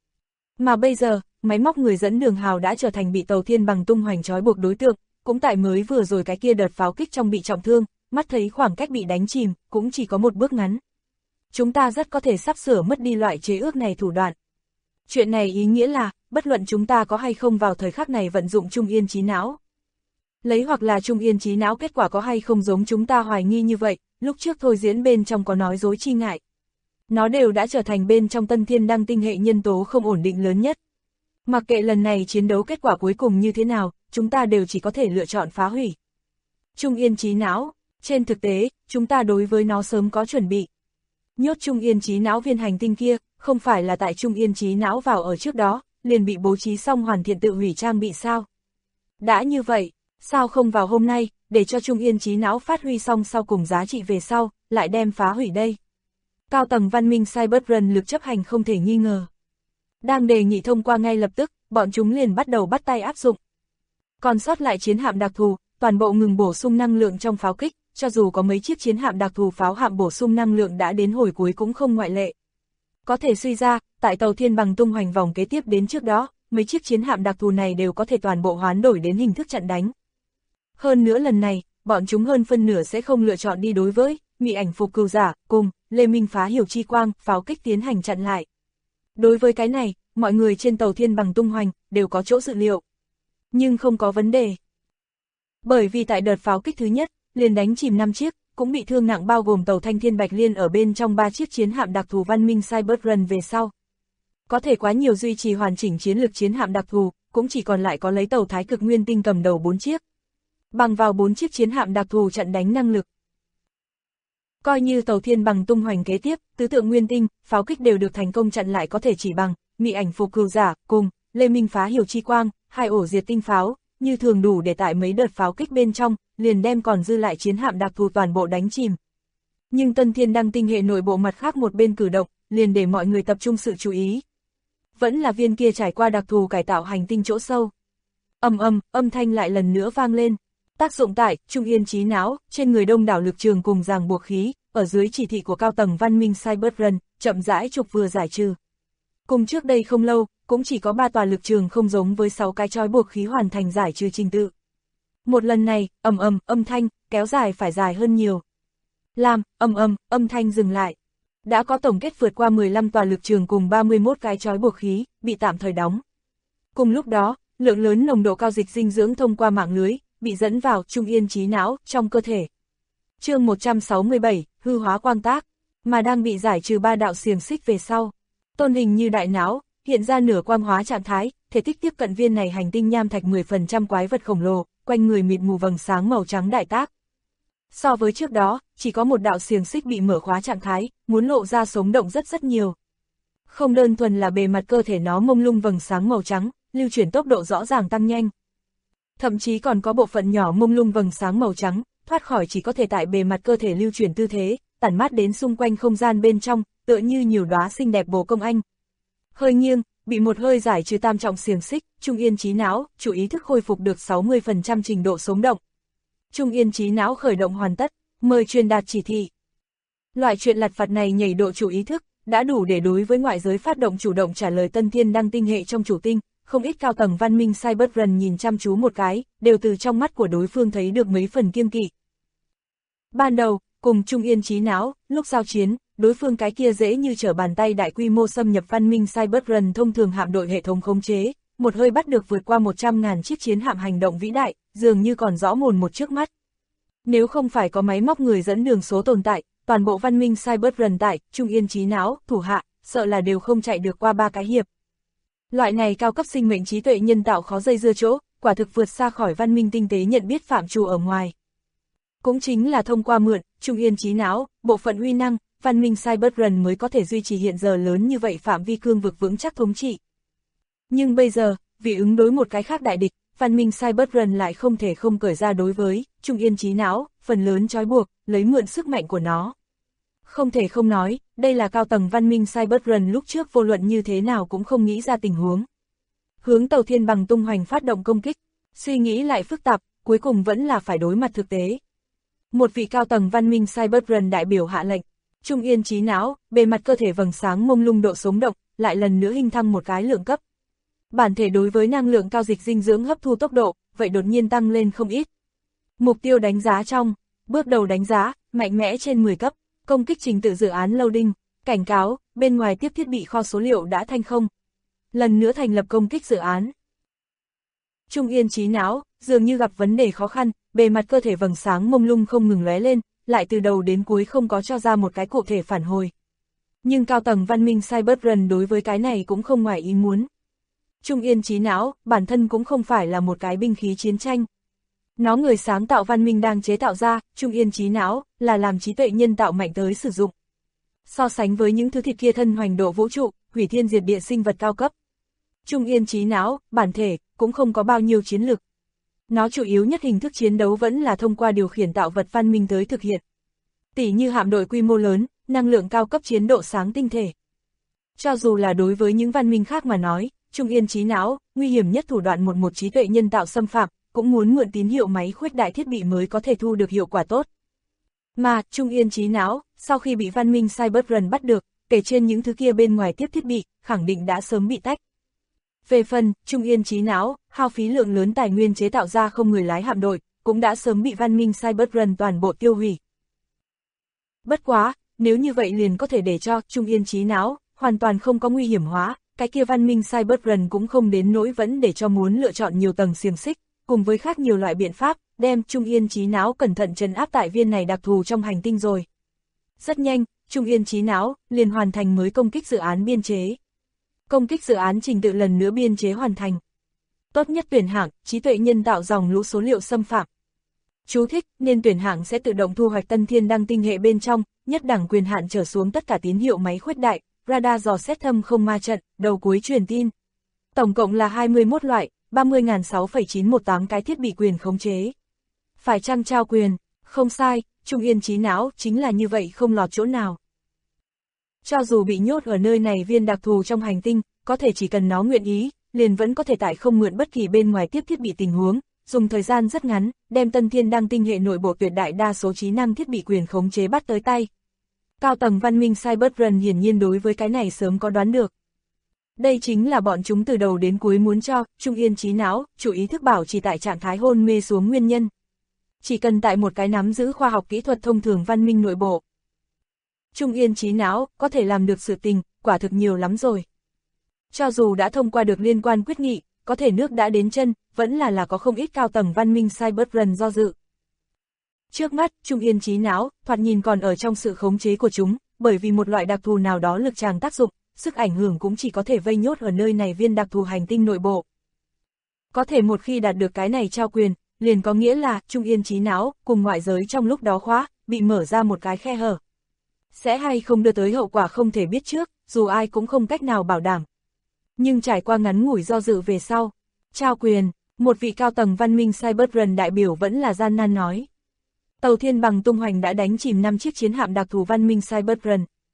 Mà bây giờ, máy móc người dẫn đường hào đã trở thành bị tàu thiên bằng tung hoành trói buộc đối tượng, cũng tại mới vừa rồi cái kia đợt pháo kích trong bị trọng thương, mắt thấy khoảng cách bị đánh chìm, cũng chỉ có một bước ngắn. Chúng ta rất có thể sắp sửa mất đi loại chế ước này thủ đoạn. Chuyện này ý nghĩa là, bất luận chúng ta có hay không vào thời khắc này vận dụng Trung Yên trí não. Lấy hoặc là Trung Yên trí não kết quả có hay không giống chúng ta hoài nghi như vậy, lúc trước thôi diễn bên trong có nói dối chi ngại. Nó đều đã trở thành bên trong tân thiên đăng tinh hệ nhân tố không ổn định lớn nhất. Mặc kệ lần này chiến đấu kết quả cuối cùng như thế nào, chúng ta đều chỉ có thể lựa chọn phá hủy. Trung Yên trí não, trên thực tế, chúng ta đối với nó sớm có chuẩn bị. Nhốt Trung Yên trí não viên hành tinh kia, không phải là tại Trung Yên trí não vào ở trước đó, liền bị bố trí xong hoàn thiện tự hủy trang bị sao? Đã như vậy, sao không vào hôm nay, để cho Trung Yên trí não phát huy xong sau cùng giá trị về sau, lại đem phá hủy đây? Cao tầng văn minh Cyberrun lực chấp hành không thể nghi ngờ. Đang đề nghị thông qua ngay lập tức, bọn chúng liền bắt đầu bắt tay áp dụng. Còn sót lại chiến hạm đặc thù, toàn bộ ngừng bổ sung năng lượng trong pháo kích, cho dù có mấy chiếc chiến hạm đặc thù pháo hạm bổ sung năng lượng đã đến hồi cuối cũng không ngoại lệ. Có thể suy ra, tại tàu thiên bằng tung hoành vòng kế tiếp đến trước đó, mấy chiếc chiến hạm đặc thù này đều có thể toàn bộ hoán đổi đến hình thức chặn đánh. Hơn nữa lần này, bọn chúng hơn phân nửa sẽ không lựa chọn đi đối với Mị Ảnh Phục Cừu Giả cùng Lê Minh Phá Hiểu Chi Quang pháo kích tiến hành chặn lại. Đối với cái này, mọi người trên tàu thiên bằng tung hoành đều có chỗ dự liệu. Nhưng không có vấn đề. Bởi vì tại đợt pháo kích thứ nhất, liền đánh chìm 5 chiếc, cũng bị thương nặng bao gồm tàu Thanh Thiên Bạch Liên ở bên trong 3 chiếc chiến hạm đặc thù văn minh Cyberrun về sau. Có thể quá nhiều duy trì hoàn chỉnh chiến lược chiến hạm đặc thù, cũng chỉ còn lại có lấy tàu Thái Cực Nguyên Tinh cầm đầu 4 chiếc. Bằng vào 4 chiếc chiến hạm đặc thù chặn đánh năng lực. Coi như tàu thiên bằng tung hoành kế tiếp, tứ tượng Nguyên Tinh, pháo kích đều được thành công chặn lại có thể chỉ bằng Mị Ảnh Phục Cừu Giả cùng Lê Minh Phá Hiểu Chi Quang, 2 ổ diệt tinh pháo, như thường đủ để tại mấy đợt pháo kích bên trong, liền đem còn dư lại chiến hạm đặc thù toàn bộ đánh chìm. Nhưng tân thiên đăng tinh hệ nội bộ mặt khác một bên cử động, liền để mọi người tập trung sự chú ý. Vẫn là viên kia trải qua đặc thù cải tạo hành tinh chỗ sâu. Âm thanh lại lần nữa vang lên. Tác dụng tại Trung Yên trí não, trên người đông đảo lực trường cùng ràng buộc khí, ở dưới chỉ thị của cao tầng văn minh Cyberrun, chậm rãi trục vừa giải trừ. Cùng trước đây không lâu, cũng chỉ có 3 tòa lực trường không giống với 6 cái trói buộc khí hoàn thành giải trừ trình tự. Một lần này, âm thanh, kéo dài phải dài hơn nhiều. Làm, âm thanh dừng lại. Đã có tổng kết vượt qua 15 tòa lực trường cùng 31 cái trói buộc khí, bị tạm thời đóng. Cùng lúc đó, lượng lớn nồng độ cao dịch dinh dưỡng thông qua mạng lưới, bị dẫn vào Trung Yên trí não, trong cơ thể. Chương 167, hư hóa quang tác, mà đang bị giải trừ 3 đạo xiềng xích về sau. Tôn hình như đại não, hiện ra nửa quang hóa trạng thái, thể tích tiếp cận viên này hành tinh nham thạch 10% quái vật khổng lồ, quanh người mịt mù vầng sáng màu trắng đại tác. So với trước đó, chỉ có một đạo xiềng xích bị mở khóa trạng thái, muốn lộ ra sống động rất nhiều. Không đơn thuần là bề mặt cơ thể nó mông lung vầng sáng màu trắng, lưu chuyển tốc độ rõ ràng tăng nhanh. Thậm chí còn có bộ phận nhỏ mông lung vầng sáng màu trắng, thoát khỏi chỉ có thể tại bề mặt cơ thể lưu chuyển tư thế, tản mát đến xung quanh không gian bên trong, tựa như nhiều đóa xinh đẹp bồ công anh. Hơi nghiêng, bị một hơi giải trừ tam trọng xiềng xích, trung yên trí não, chủ ý thức khôi phục được 60% trình độ sống động. Trung yên trí não khởi động hoàn tất, mời truyền đạt chỉ thị. Loại chuyện lặt vặt này nhảy độ chủ ý thức, đã đủ để đối với ngoại giới phát động chủ động trả lời tân thiên đăng tinh hệ trong chủ tinh, không ít cao tầng văn minh Cyberrun nhìn chăm chú một cái, đều từ trong mắt của đối phương thấy được mấy phần kiêng kỵ. Ban đầu, cùng trung yên trí não, lúc giao chiến, đối phương cái kia dễ như trở bàn tay đại quy mô xâm nhập văn minh Cyberrun thông thường hạm đội hệ thống khống chế, một hơi bắt được vượt qua 100.000 chiếc chiến hạm hành động vĩ đại, dường như còn rõ mồn một trước mắt. Nếu không phải có máy móc người dẫn đường số tồn tại, toàn bộ văn minh Cyberrun tại, trung yên trí não, thủ hạ, sợ là đều không chạy được qua 3 cái hiệp. Loại này cao cấp sinh mệnh trí tuệ nhân tạo khó dây dưa chỗ, quả thực vượt xa khỏi văn minh tinh tế nhận biết phạm trù ở ngoài. Cũng chính là thông qua mượn, trung yên trí não, bộ phận uy năng, văn minh Cyberrun mới có thể duy trì hiện giờ lớn như vậy phạm vi cương vực vững chắc thống trị. Nhưng bây giờ, vì ứng đối một cái khác đại địch, văn minh Cyberrun lại không thể không cởi ra đối với trung yên trí não, phần lớn trói buộc, lấy mượn sức mạnh của nó. Không thể không nói, đây là cao tầng văn minh Cyberrun lúc trước vô luận như thế nào cũng không nghĩ ra tình huống. Hướng tàu thiên bằng tung hoành phát động công kích, suy nghĩ lại phức tạp, cuối cùng vẫn là phải đối mặt thực tế. Một vị cao tầng văn minh Cyberrun đại biểu hạ lệnh, trung yên trí não, bề mặt cơ thể vầng sáng mông lung độ sống động, lại lần nữa hình thăng một cái lượng cấp. Bản thể đối với năng lượng cao dịch dinh dưỡng hấp thu tốc độ, vậy đột nhiên tăng lên không ít. Mục tiêu đánh giá trong, bước đầu đánh giá, mạnh mẽ trên 10 cấp, công kích trình tự dự án loading, cảnh cáo, bên ngoài tiếp thiết bị kho số liệu đã thanh không. Lần nữa thành lập công kích dự án. Trung yên trí não, dường như gặp vấn đề khó khăn, bề mặt cơ thể vầng sáng mông lung không ngừng lóe lên, lại từ đầu đến cuối không có cho ra một cái cụ thể phản hồi. Nhưng cao tầng văn minh Cyberrun đối với cái này cũng không ngoài ý muốn. Trung yên trí não, bản thân cũng không phải là một cái binh khí chiến tranh. Nó người sáng tạo văn minh đang chế tạo ra, trung yên trí não, là làm trí tuệ nhân tạo mạnh tới sử dụng. So sánh với những thứ thịt kia thân hoành độ vũ trụ, hủy thiên diệt địa sinh vật cao cấp. Trung yên trí não, bản thể, cũng không có bao nhiêu chiến lực. Nó chủ yếu nhất hình thức chiến đấu vẫn là thông qua điều khiển tạo vật văn minh tới thực hiện. Tỉ như hạm đội quy mô lớn, năng lượng cao cấp chiến độ sáng tinh thể. Cho dù là đối với những văn minh khác mà nói, trung yên trí não, nguy hiểm nhất thủ đoạn một trí tuệ nhân tạo xâm phạm, cũng muốn mượn tín hiệu máy khuếch đại thiết bị mới có thể thu được hiệu quả tốt. Mà, trung yên trí não, sau khi bị văn minh Cyberrun bắt được, kể trên những thứ kia bên ngoài tiếp thiết bị, khẳng định đã sớm bị tách. Về phần, trung yên trí não, hao phí lượng lớn tài nguyên chế tạo ra không người lái hạm đội, cũng đã sớm bị văn minh Cyberrun toàn bộ tiêu hủy. Bất quá, nếu như vậy liền có thể để cho trung yên trí não, hoàn toàn không có nguy hiểm hóa, cái kia văn minh Cyberrun cũng không đến nỗi vẫn để cho muốn lựa chọn nhiều tầng xiềng xích, cùng với khác nhiều loại biện pháp, đem trung yên trí não cẩn thận trấn áp tại viên này đặc thù trong hành tinh rồi. Rất nhanh, trung yên trí não liền hoàn thành mới công kích dự án biên chế. Công kích dự án trình tự lần nữa biên chế hoàn thành. Tốt nhất tuyển hạng, trí tuệ nhân tạo dòng lũ số liệu xâm phạm. Chú thích, nên tuyển hạng sẽ tự động thu hoạch tân thiên đăng tinh hệ bên trong, nhất đẳng quyền hạn trở xuống tất cả tín hiệu máy khuếch đại, radar dò xét thâm không ma trận, đầu cuối truyền tin. Tổng cộng là 21 loại, 30.6,918 cái thiết bị quyền khống chế. Phải chăng trao quyền? Không sai, trung yên trí não chính là như vậy không lọt chỗ nào. Cho dù bị nhốt ở nơi này viên đặc thù trong hành tinh, có thể chỉ cần nó nguyện ý, liền vẫn có thể tại không mượn bất kỳ bên ngoài tiếp thiết bị tình huống, dùng thời gian rất ngắn, đem tân thiên đăng tinh hệ nội bộ tuyệt đại đa số trí năng thiết bị quyền khống chế bắt tới tay. Cao tầng văn minh Cyberrun hiển nhiên đối với cái này sớm có đoán được. Đây chính là bọn chúng từ đầu đến cuối muốn cho trung yên trí não, chủ ý thức bảo trì tại trạng thái hôn mê xuống nguyên nhân. Chỉ cần tại một cái nắm giữ khoa học kỹ thuật thông thường văn minh nội bộ. Trung yên trí não có thể làm được sự tình, quả thực nhiều lắm rồi. Cho dù đã thông qua được liên quan quyết nghị, có thể nước đã đến chân, vẫn là có không ít cao tầng văn minh Cyberrun do dự. Trước mắt, trung yên trí não, thoạt nhìn còn ở trong sự khống chế của chúng, bởi vì một loại đặc thù nào đó lực tràng tác dụng, sức ảnh hưởng cũng chỉ có thể vây nhốt ở nơi này viên đặc thù hành tinh nội bộ. Có thể một khi đạt được cái này trao quyền, liền có nghĩa là trung yên trí não cùng ngoại giới trong lúc đó khóa, bị mở ra một cái khe hở. Sẽ hay không đưa tới hậu quả không thể biết trước, dù ai cũng không cách nào bảo đảm. Nhưng trải qua ngắn ngủi do dự về sau, trao quyền, một vị cao tầng văn minh Cyberrun đại biểu vẫn là gian nan nói. Tàu thiên bằng tung hoành đã đánh chìm 5 chiếc chiến hạm đặc thù văn minh Cyberrun.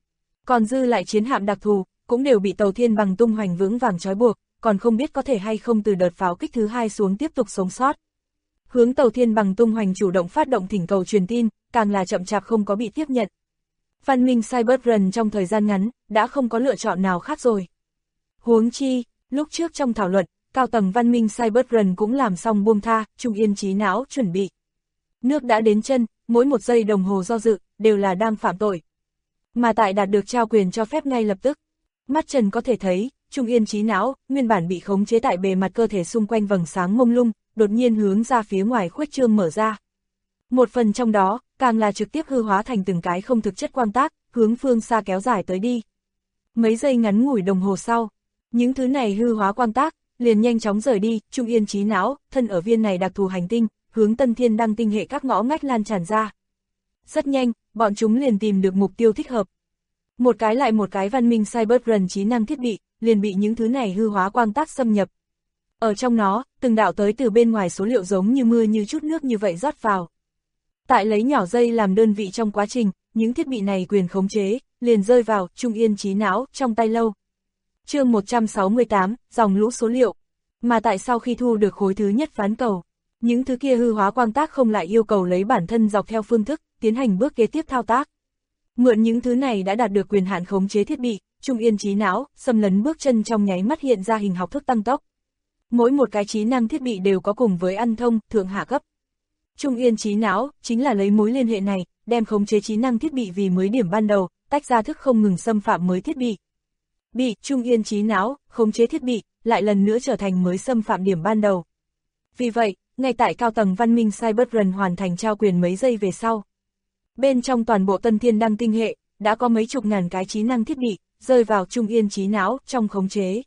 Còn dư lại chiến hạm đặc thù, cũng đều bị tàu thiên bằng tung hoành vững vàng trói buộc, còn không biết có thể hay không từ đợt pháo kích thứ 2 xuống tiếp tục sống sót. Hướng tàu thiên bằng tung hoành chủ động phát động thỉnh cầu truyền tin, càng là chậm chạp không có bị tiếp nhận. Văn minh Cybertron trong thời gian ngắn, đã không có lựa chọn nào khác rồi. Huống chi, lúc trước trong thảo luận, cao tầng văn minh Cybertron cũng làm xong buông tha, trung yên trí não, chuẩn bị. Nước đã đến chân, mỗi một giây đồng hồ do dự, đều là đang phạm tội. Mà tại đạt được trao quyền cho phép ngay lập tức. Mắt trần có thể thấy, trung yên trí não, nguyên bản bị khống chế tại bề mặt cơ thể xung quanh vầng sáng mông lung, đột nhiên hướng ra phía ngoài khuếch trương mở ra. Một phần trong đó, càng là trực tiếp hư hóa thành từng cái không thực chất quang tác, hướng phương xa kéo dài tới đi. Mấy giây ngắn ngủi đồng hồ sau, những thứ này hư hóa quang tác, liền nhanh chóng rời đi, trung yên trí não, thân ở viên này đặc thù hành tinh, hướng Tân Thiên Đăng tinh hệ các ngõ ngách lan tràn ra. Rất nhanh, bọn chúng liền tìm được mục tiêu thích hợp. Một cái lại một cái văn minh Cybertron trí năng thiết bị, liền bị những thứ này hư hóa quang tác xâm nhập. Ở trong nó, từng đạo tới từ bên ngoài số liệu giống như mưa như chút nước như vậy rót vào. Tại lấy nhỏ giây làm đơn vị trong quá trình, những thiết bị này quyền khống chế, liền rơi vào trung yên trí não trong tay lâu. Chương 168, dòng lũ số liệu. Mà tại sau khi thu được khối thứ nhất ván cầu, những thứ kia hư hóa quang tác không lại yêu cầu lấy bản thân dọc theo phương thức, tiến hành bước kế tiếp thao tác. Mượn những thứ này đã đạt được quyền hạn khống chế thiết bị, trung yên trí não, xâm lấn bước chân trong nháy mắt hiện ra hình học thức tăng tốc. Mỗi một cái trí năng thiết bị đều có cùng với ăn thông, thượng hạ cấp. Trung yên trí não, chính là lấy mối liên hệ này, đem khống chế trí năng thiết bị vì mới điểm ban đầu, tách ra thức không ngừng xâm phạm mới thiết bị. Bị trung yên trí não, khống chế thiết bị, lại lần nữa trở thành mới xâm phạm điểm ban đầu. Vì vậy, ngay tại cao tầng văn minh Cybertron hoàn thành trao quyền mấy giây về sau. Bên trong toàn bộ Tân Thiên Đăng tinh hệ, đã có mấy chục ngàn cái trí năng thiết bị, rơi vào trung yên trí não, trong khống chế.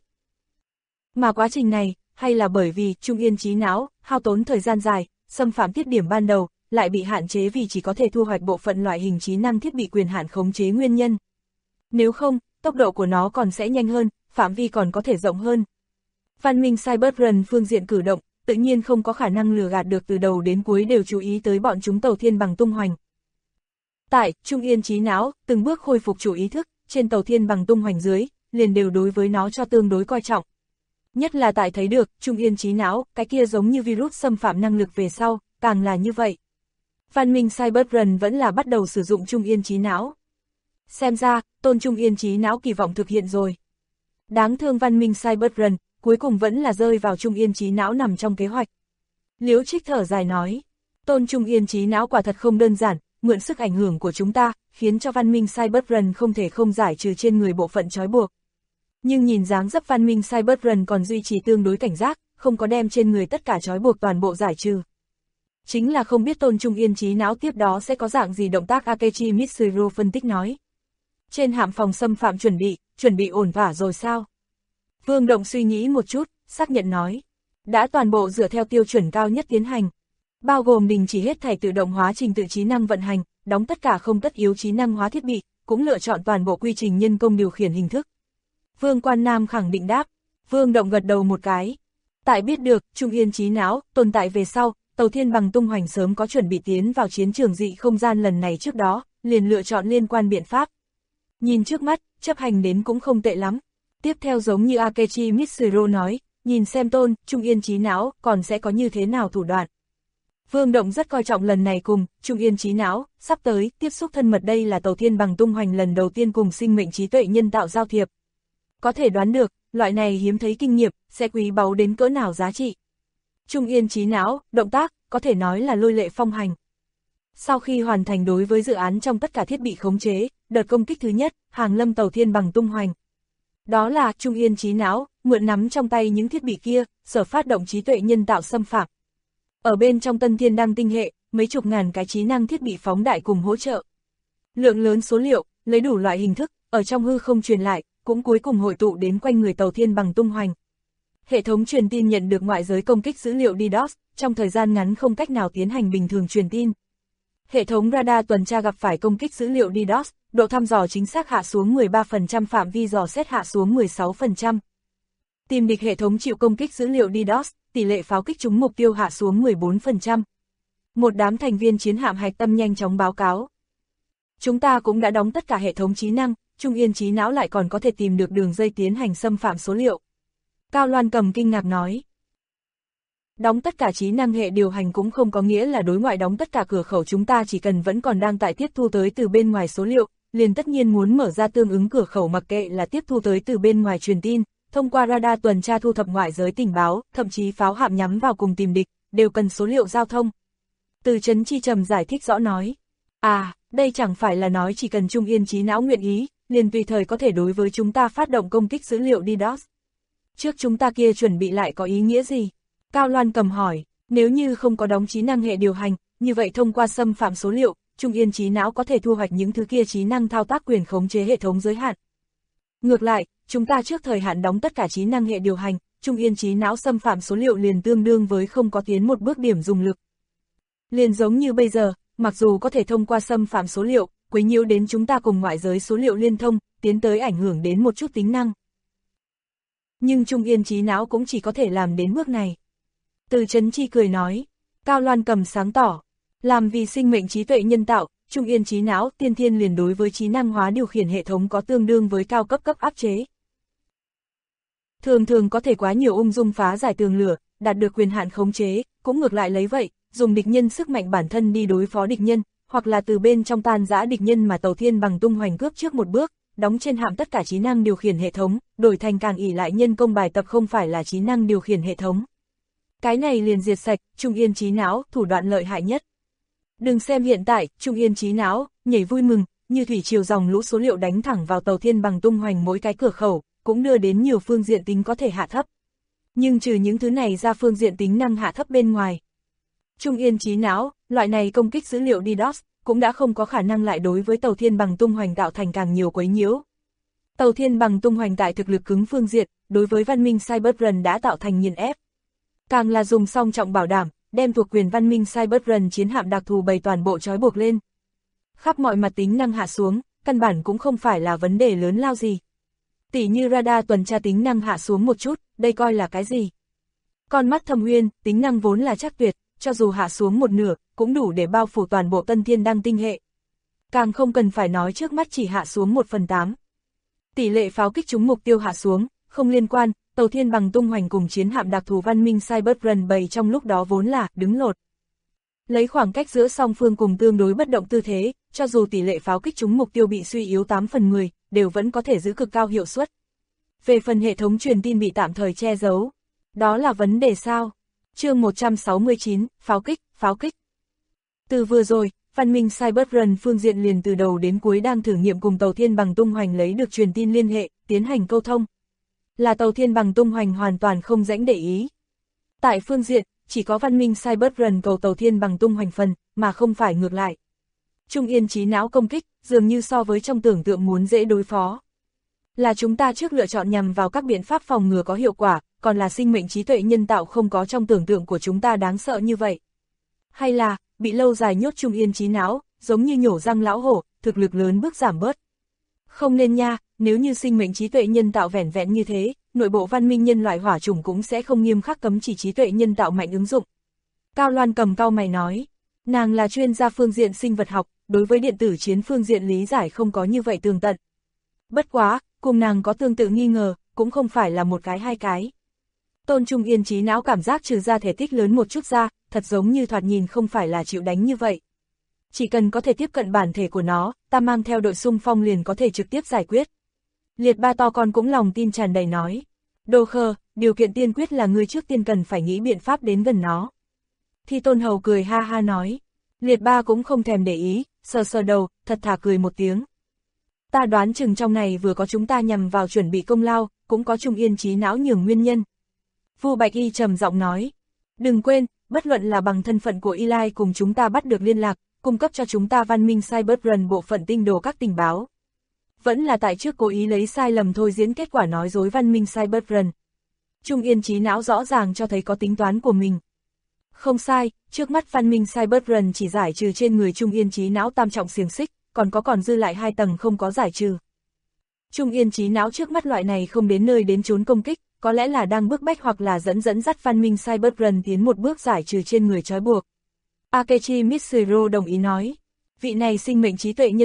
Mà quá trình này, hay là bởi vì trung yên trí não, hao tốn thời gian dài, xâm phạm tiết điểm ban đầu, lại bị hạn chế vì chỉ có thể thu hoạch bộ phận loại hình trí năng thiết bị quyền hạn khống chế nguyên nhân. Nếu không, tốc độ của nó còn sẽ nhanh hơn, phạm vi còn có thể rộng hơn. Văn minh Cybertron phương diện cử động, tự nhiên không có khả năng lừa gạt được từ đầu đến cuối đều chú ý tới bọn chúng tàu thiên bằng tung hoành. Tại trung yên trí não, từng bước khôi phục chủ ý thức, trên tàu thiên bằng tung hoành dưới, liền đều đối với nó cho tương đối coi trọng. Nhất là tại thấy được, trung yên trí não, cái kia giống như virus xâm phạm năng lực về sau, càng là như vậy. Văn minh Cybertron vẫn là bắt đầu sử dụng trung yên trí não. Xem ra, tôn trung yên trí não kỳ vọng thực hiện rồi. Đáng thương văn minh Cybertron, cuối cùng vẫn là rơi vào trung yên trí não nằm trong kế hoạch. Liễu Trích thở dài nói, tôn trung yên trí não quả thật không đơn giản, mượn sức ảnh hưởng của chúng ta, khiến cho văn minh Cybertron không thể không giải trừ trên người bộ phận trói buộc. Nhưng nhìn dáng dấp văn minh Cybertron còn duy trì tương đối cảnh giác, không có đem trên người tất cả trói buộc toàn bộ giải trừ. Chính là không biết tôn trung yên trí não tiếp đó sẽ có dạng gì động tác. Akechi Mitsuru phân tích nói. Trên hạm phòng xâm phạm chuẩn bị ổn thỏa rồi sao? Vương Động suy nghĩ một chút, xác nhận nói. Đã toàn bộ dựa theo tiêu chuẩn cao nhất tiến hành. Bao gồm đình chỉ hết thảy tự động hóa trình tự trí năng vận hành, đóng tất cả không tất yếu trí năng hóa thiết bị, cũng lựa chọn toàn bộ quy trình nhân công điều khiển hình thức. Vương Quan Nam khẳng định đáp. Vương Động gật đầu một cái. Tại biết được, trung yên trí não, tồn tại về sau, tàu thiên bằng tung hoành sớm có chuẩn bị tiến vào chiến trường dị không gian lần này trước đó, liền lựa chọn liên quan biện pháp. Nhìn trước mắt, chấp hành đến cũng không tệ lắm. Tiếp theo giống như Akechi Mitsuru nói, nhìn xem tôn, trung yên trí não, còn sẽ có như thế nào thủ đoạn. Vương Động rất coi trọng lần này cùng, trung yên trí não, sắp tới, tiếp xúc thân mật đây là tàu thiên bằng tung hoành lần đầu tiên cùng sinh mệnh trí tuệ nhân tạo giao thiệp. Có thể đoán được, loại này hiếm thấy kinh nghiệm, sẽ quý báu đến cỡ nào giá trị. Trung yên trí não, động tác, có thể nói là lôi lệ phong hành. Sau khi hoàn thành đối với dự án trong tất cả thiết bị khống chế, đợt công kích thứ nhất, hàng lâm tàu thiên bằng tung hoành. Đó là trung yên trí não, mượn nắm trong tay những thiết bị kia, sở phát động trí tuệ nhân tạo xâm phạm. Ở bên trong Tân Thiên Đăng tinh hệ, mấy chục ngàn cái trí năng thiết bị phóng đại cùng hỗ trợ. Lượng lớn số liệu, lấy đủ loại hình thức, ở trong hư không truyền lại, cũng cuối cùng hội tụ đến quanh người tàu thiên bằng tung hoành. Hệ thống truyền tin nhận được ngoại giới công kích dữ liệu DDoS, trong thời gian ngắn không cách nào tiến hành bình thường truyền tin. Hệ thống radar tuần tra gặp phải công kích dữ liệu DDoS, độ thăm dò chính xác hạ xuống 13%, phạm vi dò xét hạ xuống 16%. Tìm địch hệ thống chịu công kích dữ liệu DDoS, tỷ lệ pháo kích trúng mục tiêu hạ xuống 14%. Một đám thành viên chiến hạm hạch tâm nhanh chóng báo cáo. Chúng ta cũng đã đóng tất cả hệ thống trí năng, Trung Yên trí não lại còn có thể tìm được đường dây tiến hành xâm phạm số liệu. Cao Loan Cầm kinh ngạc nói. Đóng tất cả trí năng hệ điều hành cũng không có nghĩa là đối ngoại đóng tất cả cửa khẩu, chúng ta chỉ cần vẫn còn đang tại tiếp thu tới từ bên ngoài số liệu, liền tất nhiên muốn mở ra tương ứng cửa khẩu, mặc kệ là tiếp thu tới từ bên ngoài truyền tin, thông qua radar tuần tra thu thập ngoại giới tình báo, thậm chí pháo hạm nhắm vào cùng tìm địch, đều cần số liệu giao thông. Từ Trấn Chi trầm giải thích rõ nói. Đây chẳng phải là nói chỉ cần Trung Yên trí não nguyện ý, liền tùy thời có thể đối với chúng ta phát động công kích dữ liệu DDoS. Trước chúng ta kia chuẩn bị lại có ý nghĩa gì? Cao Loan Cầm hỏi, nếu như không có đóng trí năng hệ điều hành, như vậy thông qua xâm phạm số liệu, Trung Yên trí não có thể thu hoạch những thứ kia trí năng thao tác quyền khống chế hệ thống giới hạn. Ngược lại, chúng ta trước thời hạn đóng tất cả trí năng hệ điều hành, Trung Yên trí não xâm phạm số liệu liền tương đương với không có tiến một bước điểm dùng lực. Liền giống như bây giờ, mặc dù có thể thông qua xâm phạm số liệu, quấy nhiễu đến chúng ta cùng ngoại giới số liệu liên thông, tiến tới ảnh hưởng đến một chút tính năng. Nhưng Trung Yên trí não cũng chỉ có thể làm đến bước này. Từ Trấn Chi cười nói, Cao Loan Cầm sáng tỏ, làm vì sinh mệnh trí tuệ nhân tạo, Trung Yên trí não tiên thiên liền đối với trí năng hóa điều khiển hệ thống có tương đương với cao cấp áp chế. Thường có thể quá nhiều ung dung phá giải tường lửa, đạt được quyền hạn khống chế, cũng ngược lại lấy vậy, dùng địch nhân sức mạnh bản thân đi đối phó địch nhân, hoặc là từ bên trong tan rã địch nhân mà Tàu Thiên Bằng tung hoành cướp trước một bước, đóng trên hạm tất cả trí năng điều khiển hệ thống, đổi thành càng ỷ lại nhân công bài tập không phải là trí năng điều khiển hệ thống. Cái này liền diệt sạch, Trung Yên trí não, thủ đoạn lợi hại nhất. Đừng xem hiện tại, Trung Yên trí não, nhảy vui mừng, như thủy triều dòng lũ số liệu đánh thẳng vào Tàu Thiên Bằng tung hoành mỗi cái cửa khẩu, cũng đưa đến nhiều phương diện tính có thể hạ thấp. Nhưng trừ những thứ này ra phương diện tính năng hạ thấp bên ngoài. Trung Yên trí não, loại này công kích dữ liệu DDoS, cũng đã không có khả năng lại đối với Tàu Thiên Bằng tung hoành tạo thành càng nhiều quấy nhiễu. Tàu Thiên Bằng tung hoành tại thực lực cứng phương diện, đối với văn minh Cyberrun đã tạo thành nghiền ép. Càng là dùng song trọng bảo đảm, đem thuộc quyền văn minh Cyberrun chiến hạm đặc thù bày toàn bộ trói buộc lên. Khắp mọi mặt tính năng hạ xuống, căn bản cũng không phải là vấn đề lớn lao gì. Tỉ như radar tuần tra tính năng hạ xuống một chút, đây coi là cái gì? Con mắt Thâm Uyên, tính năng vốn là chắc tuyệt, cho dù hạ xuống một nửa, cũng đủ để bao phủ toàn bộ Tân Thiên Đăng tinh hệ. Càng không cần phải nói trước mắt chỉ hạ xuống 1/8. Tỷ lệ pháo kích trúng mục tiêu hạ xuống, không liên quan, Tàu Thiên Bằng tung hoành cùng chiến hạm đặc thù văn minh Cyberrun bày trong lúc đó vốn là đứng lột. Lấy khoảng cách giữa song phương cùng tương đối bất động tư thế, cho dù tỷ lệ pháo kích trúng mục tiêu bị suy yếu 8/10, đều vẫn có thể giữ cực cao hiệu suất. Về phần hệ thống truyền tin bị tạm thời che giấu, đó là vấn đề sao? Chương 169, pháo kích. Từ vừa rồi, văn minh Cyberrun phương diện liền từ đầu đến cuối đang thử nghiệm cùng Tàu Thiên Bằng tung hoành lấy được truyền tin liên hệ, tiến hành câu thông. Là Tàu Thiên Bằng tung hoành hoàn toàn không rãnh để ý. Tại phương diện, chỉ có văn minh Cyberrun cầu Tàu Thiên Bằng tung hoành phần, mà không phải ngược lại. Trung Yên trí não công kích, dường như so với trong tưởng tượng muốn dễ đối phó. Là chúng ta trước lựa chọn nhằm vào các biện pháp phòng ngừa có hiệu quả, còn là sinh mệnh trí tuệ nhân tạo không có trong tưởng tượng của chúng ta đáng sợ như vậy. Hay là, bị lâu dài nhốt Trung Yên trí não, giống như nhổ răng lão hổ, thực lực lớn bước giảm bớt. Không nên nha, nếu như sinh mệnh trí tuệ nhân tạo vẻn vẹn như thế, nội bộ văn minh nhân loại hỏa chủng cũng sẽ không nghiêm khắc cấm chỉ trí tuệ nhân tạo mạnh ứng dụng. Cao Loan Cầm cau mày nói, nàng là chuyên gia phương diện sinh vật học, đối với điện tử chiến phương diện lý giải không có như vậy tường tận. Bất quá, cùng nàng có tương tự nghi ngờ, cũng không phải là một cái hai cái. Tôn Trung Yên trí não cảm giác trừ ra thể tích lớn một chút ra, thật giống như thoạt nhìn không phải là chịu đánh như vậy. Chỉ cần có thể tiếp cận bản thể của nó, ta mang theo đội xung phong liền có thể trực tiếp giải quyết. Liệt Ba to con cũng lòng tin tràn đầy nói. Đồ khờ, điều kiện tiên quyết là ngươi trước tiên cần phải nghĩ biện pháp đến gần nó. Thi Tôn Hầu cười ha ha nói. Liệt Ba cũng không thèm để ý, sờ đầu, thật thà cười một tiếng. Ta đoán chừng trong này vừa có chúng ta nhằm vào chuẩn bị công lao, cũng có Trung Yên trí não nhường nguyên nhân. Vu Bạch Y trầm giọng nói. Đừng quên, bất luận là bằng thân phận của Eli cùng chúng ta bắt được liên lạc, cung cấp cho chúng ta văn minh Cyberrun bộ phận tinh đồ các tình báo. Vẫn là tại trước cố ý lấy sai lầm thôi diễn kết quả nói dối văn minh Cyberrun. Trung Yên trí não rõ ràng cho thấy có tính toán của mình. Không sai, trước mắt văn minh Cyberrun chỉ giải trừ trên người Trung Yên trí não tam trọng xiềng xích, còn dư lại 2 tầng không có giải trừ. Trung Yên trí não trước mắt loại này không đến nơi đến chốn công kích, có lẽ là đang bức bách hoặc là dẫn dắt văn minh Cyberrun tiến một bước giải trừ trên người trói buộc. Akechi Mitsuru đồng ý nói, vị này sinh mệnh trí tuệ nhân tạo,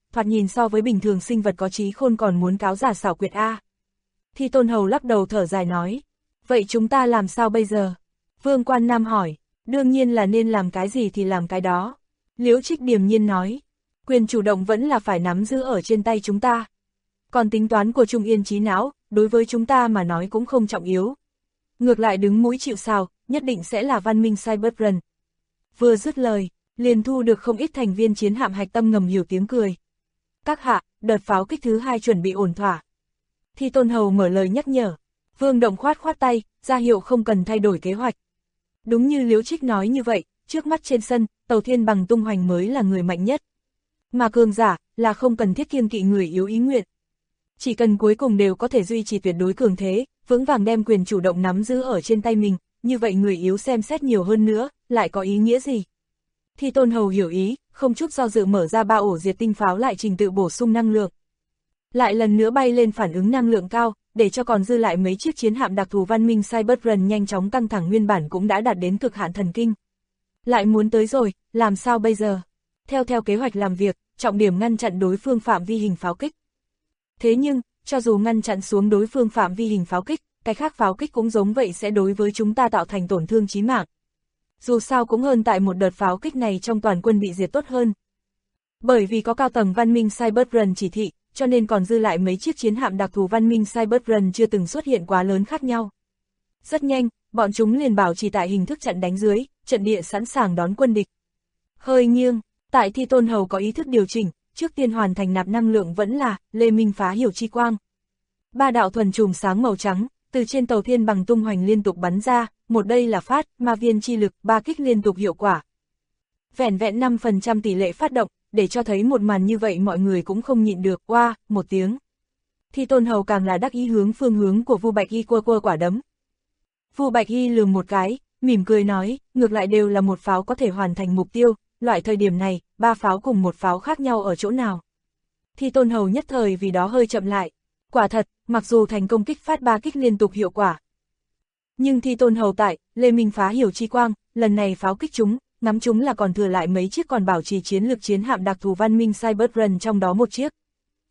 thoạt nhìn so với bình thường sinh vật có trí khôn còn muốn cáo giả xảo quyệt a. Thi Tôn Hầu lắc đầu thở dài nói, vậy chúng ta làm sao bây giờ? Vương Quan Nam hỏi, đương nhiên là nên làm cái gì thì làm cái đó. Liễu Trích điềm nhiên nói, quyền chủ động vẫn là phải nắm giữ ở trên tay chúng ta. Còn tính toán của Trung Yên trí não, đối với chúng ta mà nói cũng không trọng yếu. Ngược lại đứng mũi chịu sào, nhất định sẽ là văn minh Cybertron. Vừa dứt lời, liền thu được không ít thành viên chiến hạm hạch tâm ngầm hiểu tiếng cười. Các hạ, đợt pháo kích thứ 2 chuẩn bị ổn thỏa. Thi Tôn Hầu mở lời nhắc nhở. Vương Động khoát khoát tay, ra hiệu không cần thay đổi kế hoạch. Đúng như Liễu Trích nói như vậy, trước mắt trên sân, Tàu Thiên Bằng tung hoành mới là người mạnh nhất. Mà cường giả, là không cần thiết kiêng kỵ người yếu ý nguyện. Chỉ cần cuối cùng đều có thể duy trì tuyệt đối cường thế, vững vàng đem quyền chủ động nắm giữ ở trên tay mình, như vậy người yếu xem xét nhiều hơn nữa, lại có ý nghĩa gì? Thi Tôn Hầu hiểu ý, không chút do dự mở ra 3 ổ diệt tinh pháo lại trình tự bổ sung năng lượng. Lại lần nữa bay lên phản ứng năng lượng cao, để cho còn dư lại mấy chiếc chiến hạm đặc thù văn minh Cybertron nhanh chóng căng thẳng nguyên bản cũng đã đạt đến cực hạn thần kinh. Lại muốn tới rồi, làm sao bây giờ? Theo kế hoạch làm việc, trọng điểm ngăn chặn đối phương phạm vi hình pháo kích. Thế nhưng, cho dù ngăn chặn xuống đối phương phạm vi hình pháo kích, cái khác pháo kích cũng giống vậy sẽ đối với chúng ta tạo thành tổn thương chí mạng. Dù sao cũng hơn tại một đợt pháo kích này trong toàn quân bị diệt tốt hơn. Bởi vì có cao tầng văn minh Cybertron chỉ thị, cho nên còn dư lại mấy chiếc chiến hạm đặc thù văn minh Cybertron chưa từng xuất hiện quá lớn khác nhau. Rất nhanh, bọn chúng liền bảo trì tại hình thức trận đánh dưới, trận địa sẵn sàng đón quân địch. Hơi nghiêng, tại Thi Tôn Hầu có ý thức điều chỉnh, trước tiên hoàn thành nạp năng lượng vẫn là Lê Minh phá hiểu chi quang. 3 đạo thuần chùm sáng màu trắng, từ trên Tàu Thiên Bằng tung hoành liên tục bắn ra, một đây là phát, ma viên chi lực, 3 kích liên tục hiệu quả. Vẻn vẹn 5% tỷ lệ phát động, để cho thấy một màn như vậy mọi người cũng không nhịn được, oa, một tiếng. Thi Tôn Hầu càng là đắc ý hướng phương hướng của Vu Bạch Y quơ quả đấm. Vu Bạch Y lườm một cái, mỉm cười nói, ngược lại đều là một pháo có thể hoàn thành mục tiêu, loại thời điểm này, 3 pháo cùng một pháo khác nhau ở chỗ nào. Thi Tôn Hầu nhất thời vì đó hơi chậm lại. Quả thật, mặc dù thành công kích phát 3 kích liên tục hiệu quả. Nhưng Thi Tôn Hầu tại, Lê Minh phá hiểu chi quang, lần này pháo kích chúng, ngắm chúng là còn thừa lại mấy chiếc còn bảo trì chiến lược chiến hạm đặc thù văn minh Cybertron trong đó một chiếc.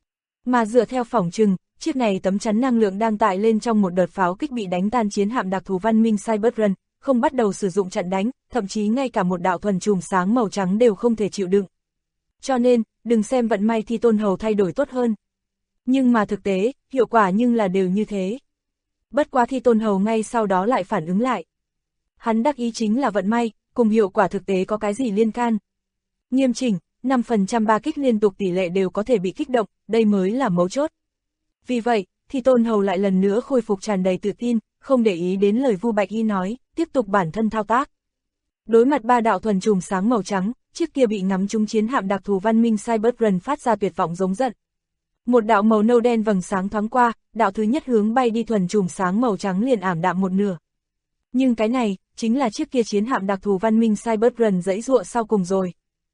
Mà dựa theo phỏng chừng, chiếc này tấm chắn năng lượng đang tải lên trong một đợt pháo kích bị đánh tan chiến hạm đặc thù văn minh Cybertron, không bắt đầu sử dụng chặn đánh, thậm chí ngay cả một đạo thuần chùm sáng màu trắng đều không thể chịu đựng. Cho nên, đừng xem vận may Thi Tôn Hầu thay đổi tốt hơn. Nhưng mà thực tế, hiệu quả nhưng là đều như thế. Bất quá Thi Tôn Hầu ngay sau đó lại phản ứng lại. Hắn đắc ý chính là vận may, cùng hiệu quả thực tế có cái gì liên can. Nghiêm chỉnh, 5% 3 kích liên tục tỷ lệ đều có thể bị kích động, đây mới là mấu chốt. Vì vậy, Thi Tôn Hầu lại lần nữa khôi phục tràn đầy tự tin, không để ý đến lời Vu Bạch Y nói, tiếp tục bản thân thao tác. Đối mặt 3 đạo thuần chùm sáng màu trắng, chiếc kia bị ngắm trúng chiến hạm đặc thù văn minh Cybertron phát ra tuyệt vọng giống giận. Một đạo màu nâu đen vầng sáng thoáng qua, đạo thứ nhất hướng bay đi thuần chùm sáng màu trắng liền ảm đạm một nửa. Nhưng cái này, chính là chiếc kia chiến hạm đặc thù văn minh Cybertron giãy giụa sau cùng rồi.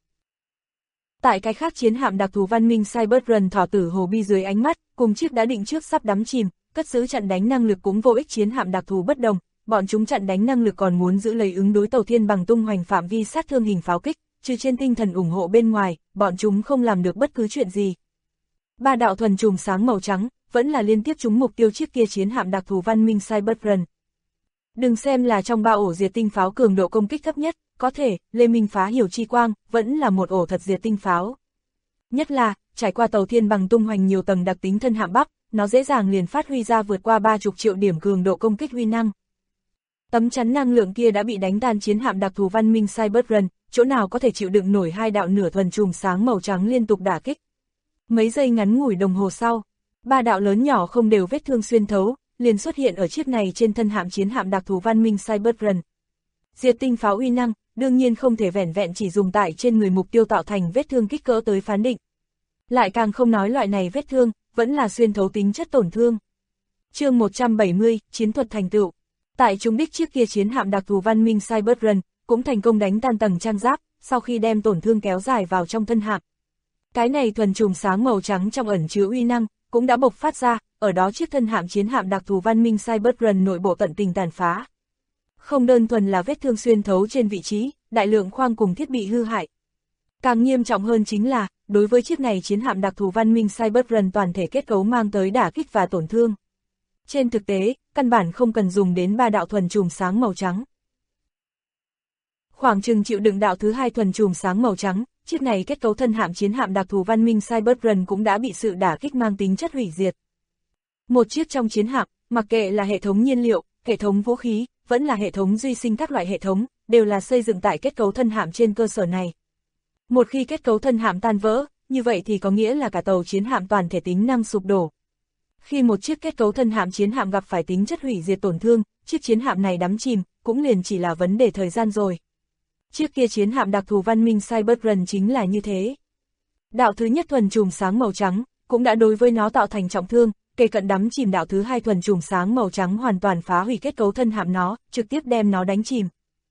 Tại cái khác chiến hạm đặc thù văn minh Cybertron thỏ tử hồ bi dưới ánh mắt, cùng chiếc đã định trước sắp đắm chìm, cất giữ chặn đánh năng lực cũng vô ích chiến hạm đặc thù bất đồng, bọn chúng chặn đánh năng lực còn muốn giữ lấy ứng đối Tàu Thiên Bằng tung hoành phạm vi sát thương hình pháo kích, trừ trên tinh thần ủng hộ bên ngoài, bọn chúng không làm được bất cứ chuyện gì. 3 đạo thuần chùm sáng màu trắng, vẫn là liên tiếp trúng mục tiêu chiếc kia chiến hạm đặc thù văn minh Cybertron. Đừng xem là trong 3 ổ diệt tinh pháo cường độ công kích thấp nhất, có thể, Lê Minh phá hiểu chi quang, vẫn là một ổ thật diệt tinh pháo. Nhất là, trải qua Tàu Thiên Bằng tung hoành nhiều tầng đặc tính thân hạm bắp, nó dễ dàng liền phát huy ra vượt qua 30 triệu điểm cường độ công kích uy năng. Tấm chắn năng lượng kia đã bị đánh tan chiến hạm đặc thù văn minh Cybertron, chỗ nào có thể chịu đựng nổi 2 đạo nửa thuần chùm sáng màu trắng liên tục đả kích. Mấy giây ngắn ngủi đồng hồ sau, 3 đạo lớn nhỏ không đều vết thương xuyên thấu, liền xuất hiện ở chiếc này trên thân hạm chiến hạm đặc thù văn minh Cybertron. Diệt tinh pháo uy năng, đương nhiên không thể vẻn vẹn chỉ dùng tại trên người mục tiêu tạo thành vết thương kích cỡ tới phán định. Lại càng không nói loại này vết thương, vẫn là xuyên thấu tính chất tổn thương. Chương 170, chiến thuật thành tựu. Tại trúng đích chiếc kia chiến hạm đặc thù văn minh Cybertron, cũng thành công đánh tan tầng trang giáp, sau khi đem tổn thương kéo dài vào trong thân hạm. Cái này thuần chùm sáng màu trắng trong ẩn chứa uy năng, cũng đã bộc phát ra, ở đó chiếc thân hạm chiến hạm đặc thù văn minh Cybertron nội bộ tận tình tàn phá. Không đơn thuần là vết thương xuyên thấu trên vị trí, đại lượng khoang cùng thiết bị hư hại. Càng nghiêm trọng hơn chính là, đối với chiếc này chiến hạm đặc thù văn minh Cyberrun toàn thể kết cấu mang tới đả kích và tổn thương. Trên thực tế, căn bản không cần dùng đến 3 đạo thuần chùm sáng màu trắng. Khoảng chừng chịu đựng đạo thứ 2 thuần chùm sáng màu trắng, chiếc này kết cấu thân hạm chiến hạm đặc thù văn minh Cyberrun cũng đã bị sự đả kích mang tính chất hủy diệt. Một chiếc trong chiến hạm, mặc kệ là hệ thống nhiên liệu, hệ thống vũ khí, vẫn là hệ thống duy sinh các loại hệ thống, đều là xây dựng tại kết cấu thân hạm trên cơ sở này. Một khi kết cấu thân hạm tan vỡ, như vậy thì có nghĩa là cả tàu chiến hạm toàn thể tính năng sụp đổ. Khi một chiếc kết cấu thân hạm chiến hạm gặp phải tính chất hủy diệt tổn thương, chiếc chiến hạm này đắm chìm, cũng liền chỉ là vấn đề thời gian rồi. Chiếc kia chiến hạm đặc thù văn minh Cyberrun chính là như thế. Đạo thứ nhất thuần chùm sáng màu trắng, cũng đã đối với nó tạo thành trọng thương, kề cận đắm chìm đạo thứ 2 thuần chùm sáng màu trắng hoàn toàn phá hủy kết cấu thân hạm nó, trực tiếp đem nó đánh chìm.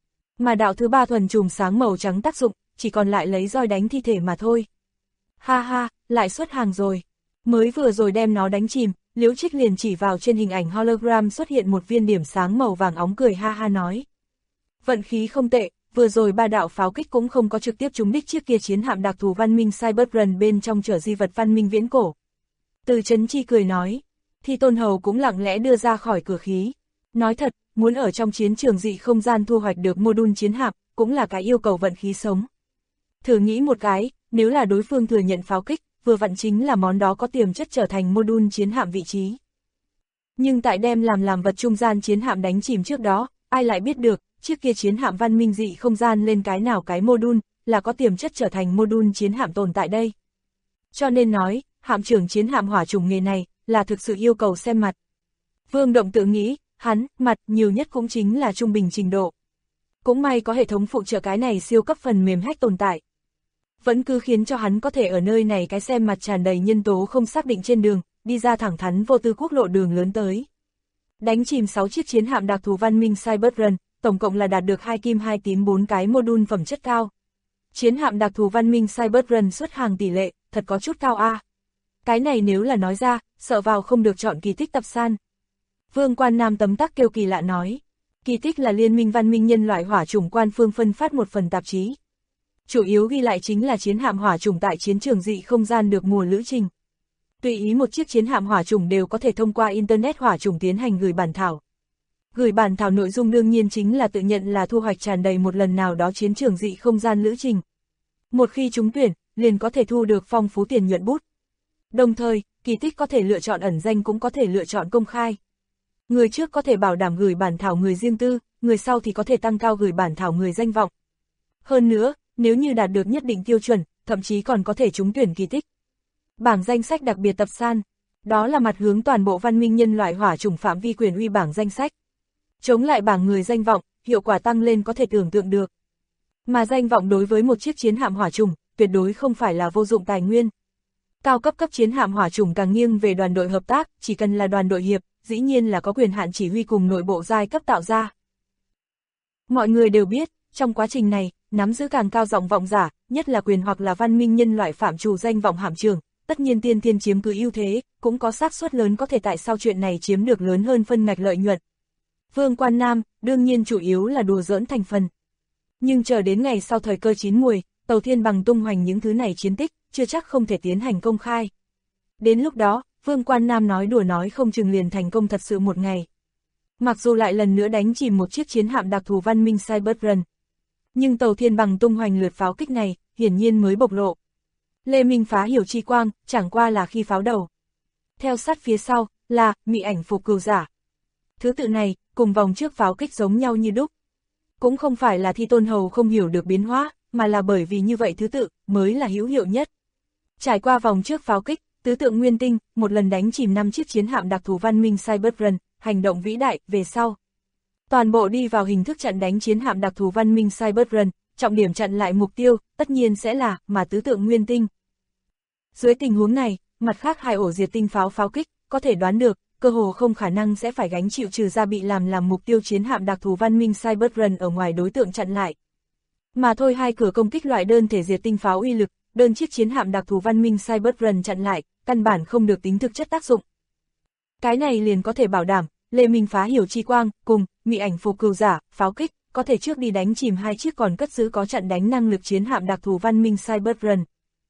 Mà đạo thứ 3 thuần chùm sáng màu trắng tác dụng, chỉ còn lại lấy roi đánh thi thể mà thôi. Ha ha, lại xuất hàng rồi. Mới vừa rồi đem nó đánh chìm, Liễu Trích liền chỉ vào trên hình ảnh hologram xuất hiện một viên điểm sáng màu vàng óng cười ha ha nói. Vận khí không tệ, vừa rồi 3 đạo pháo kích cũng không có trực tiếp trúng đích chiếc kia chiến hạm đặc thù văn minh Cyberrun bên trong chở di vật văn minh viễn cổ. Từ Chấn Chi cười nói, Thi Tôn Hầu cũng lặng lẽ đưa ra khỏi cửa khí. Nói thật, muốn ở trong chiến trường dị không gian thu hoạch được mô-đun chiến hạm, cũng là cái yêu cầu vận khí sống. Thử nghĩ một cái, nếu là đối phương thừa nhận pháo kích, vừa vặn chính là món đó có tiềm chất trở thành mô-đun chiến hạm vị trí. Nhưng tại đem làm vật trung gian chiến hạm đánh chìm trước đó, ai lại biết được, chiếc kia chiến hạm văn minh dị không gian lên cái nào cái mô-đun, là có tiềm chất trở thành mô-đun chiến hạm tồn tại đây. Cho nên nói, hạm trưởng chiến hạm hỏa chủng nghề này, là thực sự yêu cầu xem mặt. Vương Động tự nghĩ, hắn, mặt nhiều nhất cũng chính là trung bình trình độ. Cũng may có hệ thống phụ trợ cái này siêu cấp phần mềm hack tồn tại. Vẫn cứ khiến cho hắn có thể ở nơi này cái xem mặt tràn đầy nhân tố không xác định trên đường, đi ra thẳng thắn vô tư quốc lộ đường lớn tới. Đánh chìm 6 chiếc chiến hạm đặc thù văn minh Cyberrun, tổng cộng là đạt được 2 kim 2 tím 4 cái mô-đun phẩm chất cao. Chiến hạm đặc thù văn minh Cyberrun xuất hàng tỷ lệ, thật có chút cao a. Cái này nếu là nói ra, sợ vào không được chọn kỳ tích tập san. Vương Quan Nam tấm tắc kêu kỳ lạ nói. Kỳ tích là Liên minh văn minh nhân loại hỏa chủng quan phương phân phát một phần tạp chí. Chủ yếu ghi lại chính là chiến hạm hỏa chủng tại chiến trường dị không gian được mùa lữ trình. Tùy ý một chiếc chiến hạm hỏa chủng đều có thể thông qua Internet hỏa chủng tiến hành gửi bản thảo. Gửi bản thảo nội dung đương nhiên chính là tự nhận là thu hoạch tràn đầy một lần nào đó chiến trường dị không gian lữ trình. Một khi trúng tuyển, liền có thể thu được phong phú tiền nhuận bút. Đồng thời, kỳ tích có thể lựa chọn ẩn danh cũng có thể lựa chọn công khai. Người trước có thể bảo đảm gửi bản thảo người riêng tư, người sau thì có thể tăng cao gửi bản thảo người danh vọng. Hơn nữa, nếu như đạt được nhất định tiêu chuẩn, thậm chí còn có thể trúng tuyển kỳ tích. Bảng danh sách đặc biệt tập san, đó là mặt hướng toàn bộ văn minh nhân loại hỏa chủng phạm vi quyền uy bảng danh sách. Chống lại bảng người danh vọng, hiệu quả tăng lên có thể tưởng tượng được. Mà danh vọng đối với một chiếc chiến hạm hỏa chủng, tuyệt đối không phải là vô dụng tài nguyên. Cao cấp chiến hạm hỏa chủng càng nghiêng về đoàn đội hợp tác, chỉ cần là đoàn đội hiệp, dĩ nhiên là có quyền hạn chỉ huy cùng nội bộ giai cấp tạo ra. Mọi người đều biết, trong quá trình này, nắm giữ càng cao giọng vọng giả, nhất là quyền hoặc là văn minh nhân loại phạm trù danh vọng hạm trưởng, tất nhiên tiên thiên chiếm cứ ưu thế, cũng có xác suất lớn có thể tại sau chuyện này chiếm được lớn hơn phân ngạch lợi nhuận. Vương Quan Nam, đương nhiên chủ yếu là đùa giỡn thành phần. Nhưng chờ đến ngày sau thời cơ chín muồi, tàu thiên bằng tung hoành những thứ này chiến tích, chưa chắc không thể tiến hành công khai. Đến lúc đó, Vương Quan Nam nói đùa nói không chừng liền thành công thật sự một ngày. Mặc dù lại lần nữa đánh chìm một chiếc chiến hạm đặc thù văn minh Cyberrun, nhưng tàu thiên bằng tung hoành lượt pháo kích này, hiển nhiên mới bộc lộ. Lê Minh phá hiểu chi quang, chẳng qua là khi pháo đầu. Theo sát phía sau, là, mị ảnh phục cừu giả. Thứ tự này, cùng vòng trước pháo kích giống nhau như đúc. Cũng không phải là Thi Tôn Hầu không hiểu được biến hóa, mà là bởi vì như vậy thứ tự, mới là hữu hiệu nhất. Trải qua vòng trước pháo kích, tứ tượng Nguyên Tinh, một lần đánh chìm 5 chiếc chiến hạm đặc thù văn minh Cyberrun, hành động vĩ đại, về sau. Toàn bộ đi vào hình thức chặn đánh chiến hạm đặc thù văn minh Cyberrun, trọng điểm chặn lại mục tiêu, tất nhiên sẽ là, mà tứ tượng Nguyên Tinh. Dưới tình huống này, mặt khác 2 ổ diệt tinh pháo kích, có thể đoán được, cơ hồ không khả năng sẽ phải gánh chịu trừ ra bị làm mục tiêu chiến hạm đặc thù văn minh Cyberrun ở ngoài đối tượng chặn lại. Mà thôi 2 cửa công kích loại đơn thể diệt tinh pháo uy lực, đơn chiếc chiến hạm đặc thù văn minh Cyberrun chặn lại, căn bản không được tính thực chất tác dụng. Cái này liền có thể bảo đảm, Lê Minh phá hiểu chi quang, cùng, mị ảnh phục cừu giả, pháo kích, có thể trước đi đánh chìm 2 chiếc còn cất giữ có chặn đánh năng lực chiến hạm đặc thù văn minh Cybertron.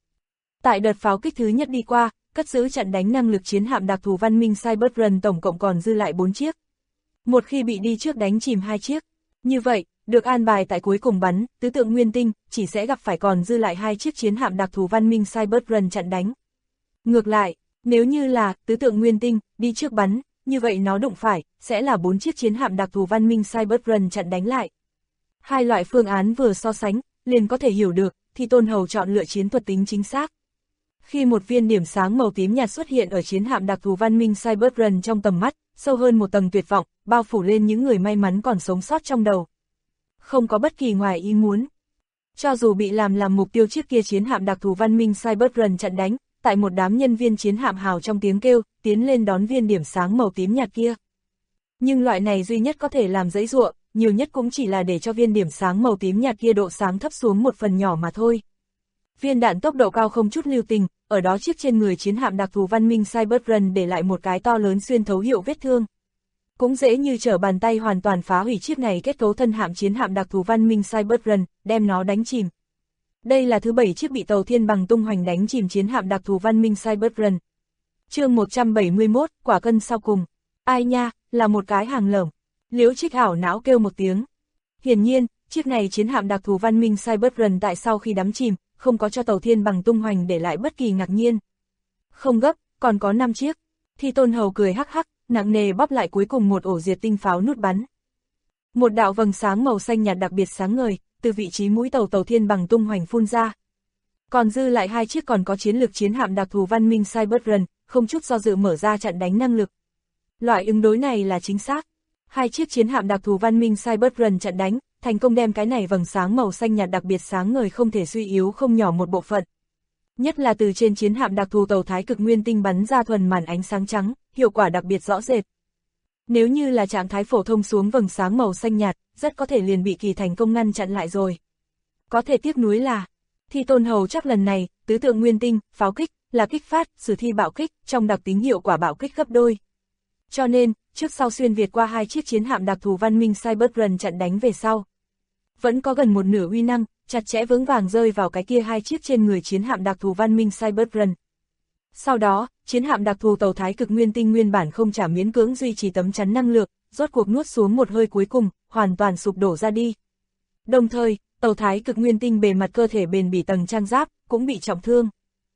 Tại đợt pháo kích thứ nhất đi qua, cất giữ chặn đánh năng lực chiến hạm đặc thù văn minh Cybertron tổng cộng còn dư lại 4 chiếc. Một khi bị đi trước đánh chìm 2 chiếc, như vậy, được an bài tại cuối cùng bắn, tứ tượng nguyên tinh, chỉ sẽ gặp phải còn dư lại 2 chiếc chiến hạm đặc thù văn minh Cybertron chặn đánh. Ngược lại, nếu như là tứ tượng nguyên tinh, đi trước bắn, như vậy nó đụng phải, sẽ là 4 chiếc chiến hạm đặc thù văn minh Cybertron chặn đánh lại. Hai loại phương án vừa so sánh, liền có thể hiểu được, thì Tôn Hầu chọn lựa chiến thuật tính chính xác. Khi một viên điểm sáng màu tím nhạt xuất hiện ở chiến hạm đặc thù văn minh Cybertron trong tầm mắt, sâu hơn một tầng tuyệt vọng, bao phủ lên những người may mắn còn sống sót trong đầu. Không có bất kỳ ngoài ý muốn. Cho dù bị làm mục tiêu chiếc kia chiến hạm đặc thù văn minh Cybertron chặn đánh, tại một đám nhân viên chiến hạm hào trong tiếng kêu, tiến lên đón viên điểm sáng màu tím nhạt kia. Nhưng loại này duy nhất có thể làm giãy giụa, nhiều nhất cũng chỉ là để cho viên điểm sáng màu tím nhạt kia độ sáng thấp xuống một phần nhỏ mà thôi. Viên đạn tốc độ cao không chút lưu tình, ở đó chiếc trên người chiến hạm đặc thù văn minh Cybertron để lại một cái to lớn xuyên thấu hiệu vết thương. Cũng dễ như trở bàn tay hoàn toàn phá hủy chiếc này kết cấu thân hạm chiến hạm đặc thù văn minh Cybertron, đem nó đánh chìm. Đây là thứ 7 chiếc bị tàu Thiên Bằng tung hoành đánh chìm chiến hạm đặc thù văn minh Cybertron. Chương 171, quả cân sau cùng. Ai nha, là một cái hàng lởm. Liễu Trích ảo não kêu một tiếng. Hiển nhiên, chiếc này chiến hạm đặc thù văn minh Cybertron tại sau khi đắm chìm, không có cho tàu Thiên Bằng tung hoành để lại bất kỳ ngạc nhiên. Không gấp, còn có 5 chiếc. Thì Tôn Hầu cười hắc hắc, nặng nề bóp lại cuối cùng một ổ diệt tinh pháo nút bắn. Một đạo vầng sáng màu xanh nhạt đặc biệt sáng ngời, từ vị trí mũi tàu Thiên Bằng tung hoành phun ra. Còn dư lại 2 chiếc còn có chiến lược chiến hạm đặc thù văn minh Cybertron, không chút do dự mở ra chặn đánh năng lực. Loại ứng đối này là chính xác. 2 chiếc chiến hạm đặc thù văn minh Cybertron chặn đánh, thành công đem cái này vầng sáng màu xanh nhạt đặc biệt sáng ngời không thể suy yếu không nhỏ một bộ phận. Nhất là từ trên chiến hạm đặc thù tàu Thái Cực Nguyên Tinh bắn ra thuần màn ánh sáng trắng, hiệu quả đặc biệt rõ rệt. Nếu như là trạng thái phổ thông xuống vầng sáng màu xanh nhạt, rất có thể liền bị Kỳ thành công ngăn chặn lại rồi. Có thể tiếc nuối là, Thi Tôn Hầu chắc lần này, tứ tượng nguyên tinh, pháo kích, là kích phát, sử thi bạo kích, trong đặc tính hiệu quả bạo kích gấp đôi. Cho nên, trước sau xuyên việt qua 2 chiếc chiến hạm đặc thù văn minh Cybertron chặn đánh về sau. Vẫn có gần một nửa uy năng, chặt chẽ vững vàng rơi vào cái kia 2 chiếc trên người chiến hạm đặc thù văn minh Cybertron. Sau đó, chiến hạm đặc thù tàu Thái Cực Nguyên Tinh nguyên bản không trả miễn cưỡng duy trì tấm chắn năng lượng, rốt cuộc nuốt xuống một hơi cuối cùng, hoàn toàn sụp đổ ra đi. Đồng thời, tàu Thái Cực Nguyên Tinh bề mặt cơ thể bền bỉ tầng trang giáp, cũng bị trọng thương.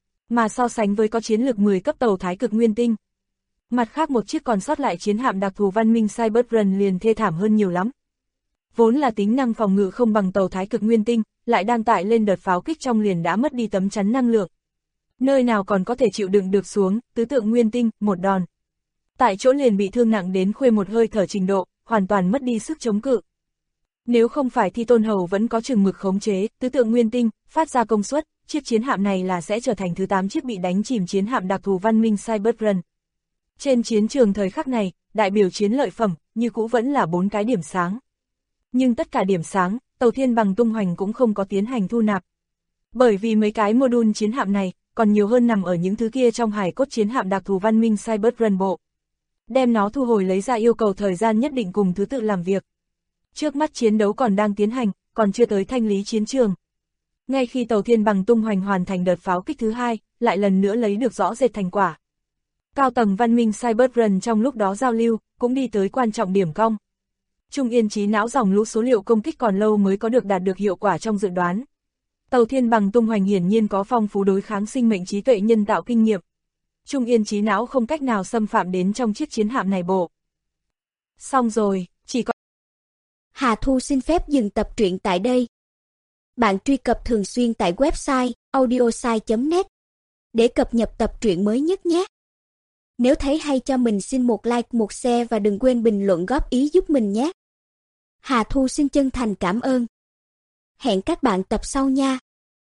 Mà so sánh với có chiến lược 10 cấp tàu Thái Cực Nguyên Tinh, mặt khác một chiếc còn sót lại chiến hạm đặc thù văn minh Cybertron liền thê thảm hơn nhiều lắm. Vốn là tính năng phòng ngự không bằng tàu Thái Cực Nguyên Tinh, lại đang tại lên đợt pháo kích trong liền đã mất đi tấm chắn năng lượng. Nơi nào còn có thể chịu đựng được xuống, tứ tượng nguyên tinh, một đòn. Tại chỗ liền bị thương nặng đến khuê một hơi thở trình độ, hoàn toàn mất đi sức chống cự. Nếu không phải Thi Tôn Hầu vẫn có chừng mực khống chế, tứ tượng nguyên tinh, phát ra công suất, chiếc chiến hạm này là sẽ trở thành thứ 8 chiếc bị đánh chìm chiến hạm đặc thù văn minh Cybertron. Trên chiến trường thời khắc này, đại biểu chiến lợi phẩm, như cũ vẫn là 4 cái điểm sáng. Nhưng tất cả điểm sáng, tàu Thiên Bằng tung hoành cũng không có tiến hành thu nạp. Bởi vì mấy cái module chiến hạm này, còn nhiều hơn nằm ở những thứ kia trong hài cốt chiến hạm đặc thù văn minh Cybertron bộ. Đem nó thu hồi lấy ra yêu cầu thời gian nhất định cùng thứ tự làm việc. Trước mắt chiến đấu còn đang tiến hành, còn chưa tới thanh lý chiến trường. Ngay khi tàu Thiên Bằng tung hoành hoàn thành đợt pháo kích thứ 2, lại lần nữa lấy được rõ rệt thành quả. Cao tầng văn minh Cybertron trong lúc đó giao lưu, cũng đi tới quan trọng điểm cong. Trung Yên trí não dòng lũ số liệu công kích còn lâu mới có được đạt được hiệu quả trong dự đoán. Tàu Thiên Bằng tung hoành hiển nhiên có phong phú đối kháng sinh mệnh trí tuệ nhân tạo kinh nghiệm. Trung Yên trí não không cách nào xâm phạm đến trong chiếc chiến hạm này bộ. Xong rồi, chỉ có... Hà Thu xin phép dừng tập truyện tại đây. Bạn truy cập thường xuyên tại website audiosai.net để cập nhật tập truyện mới nhất nhé. Nếu thấy hay cho mình xin một like, một share và đừng quên bình luận góp ý giúp mình nhé. Hà Thu xin chân thành cảm ơn. Hẹn các bạn tập sau nha.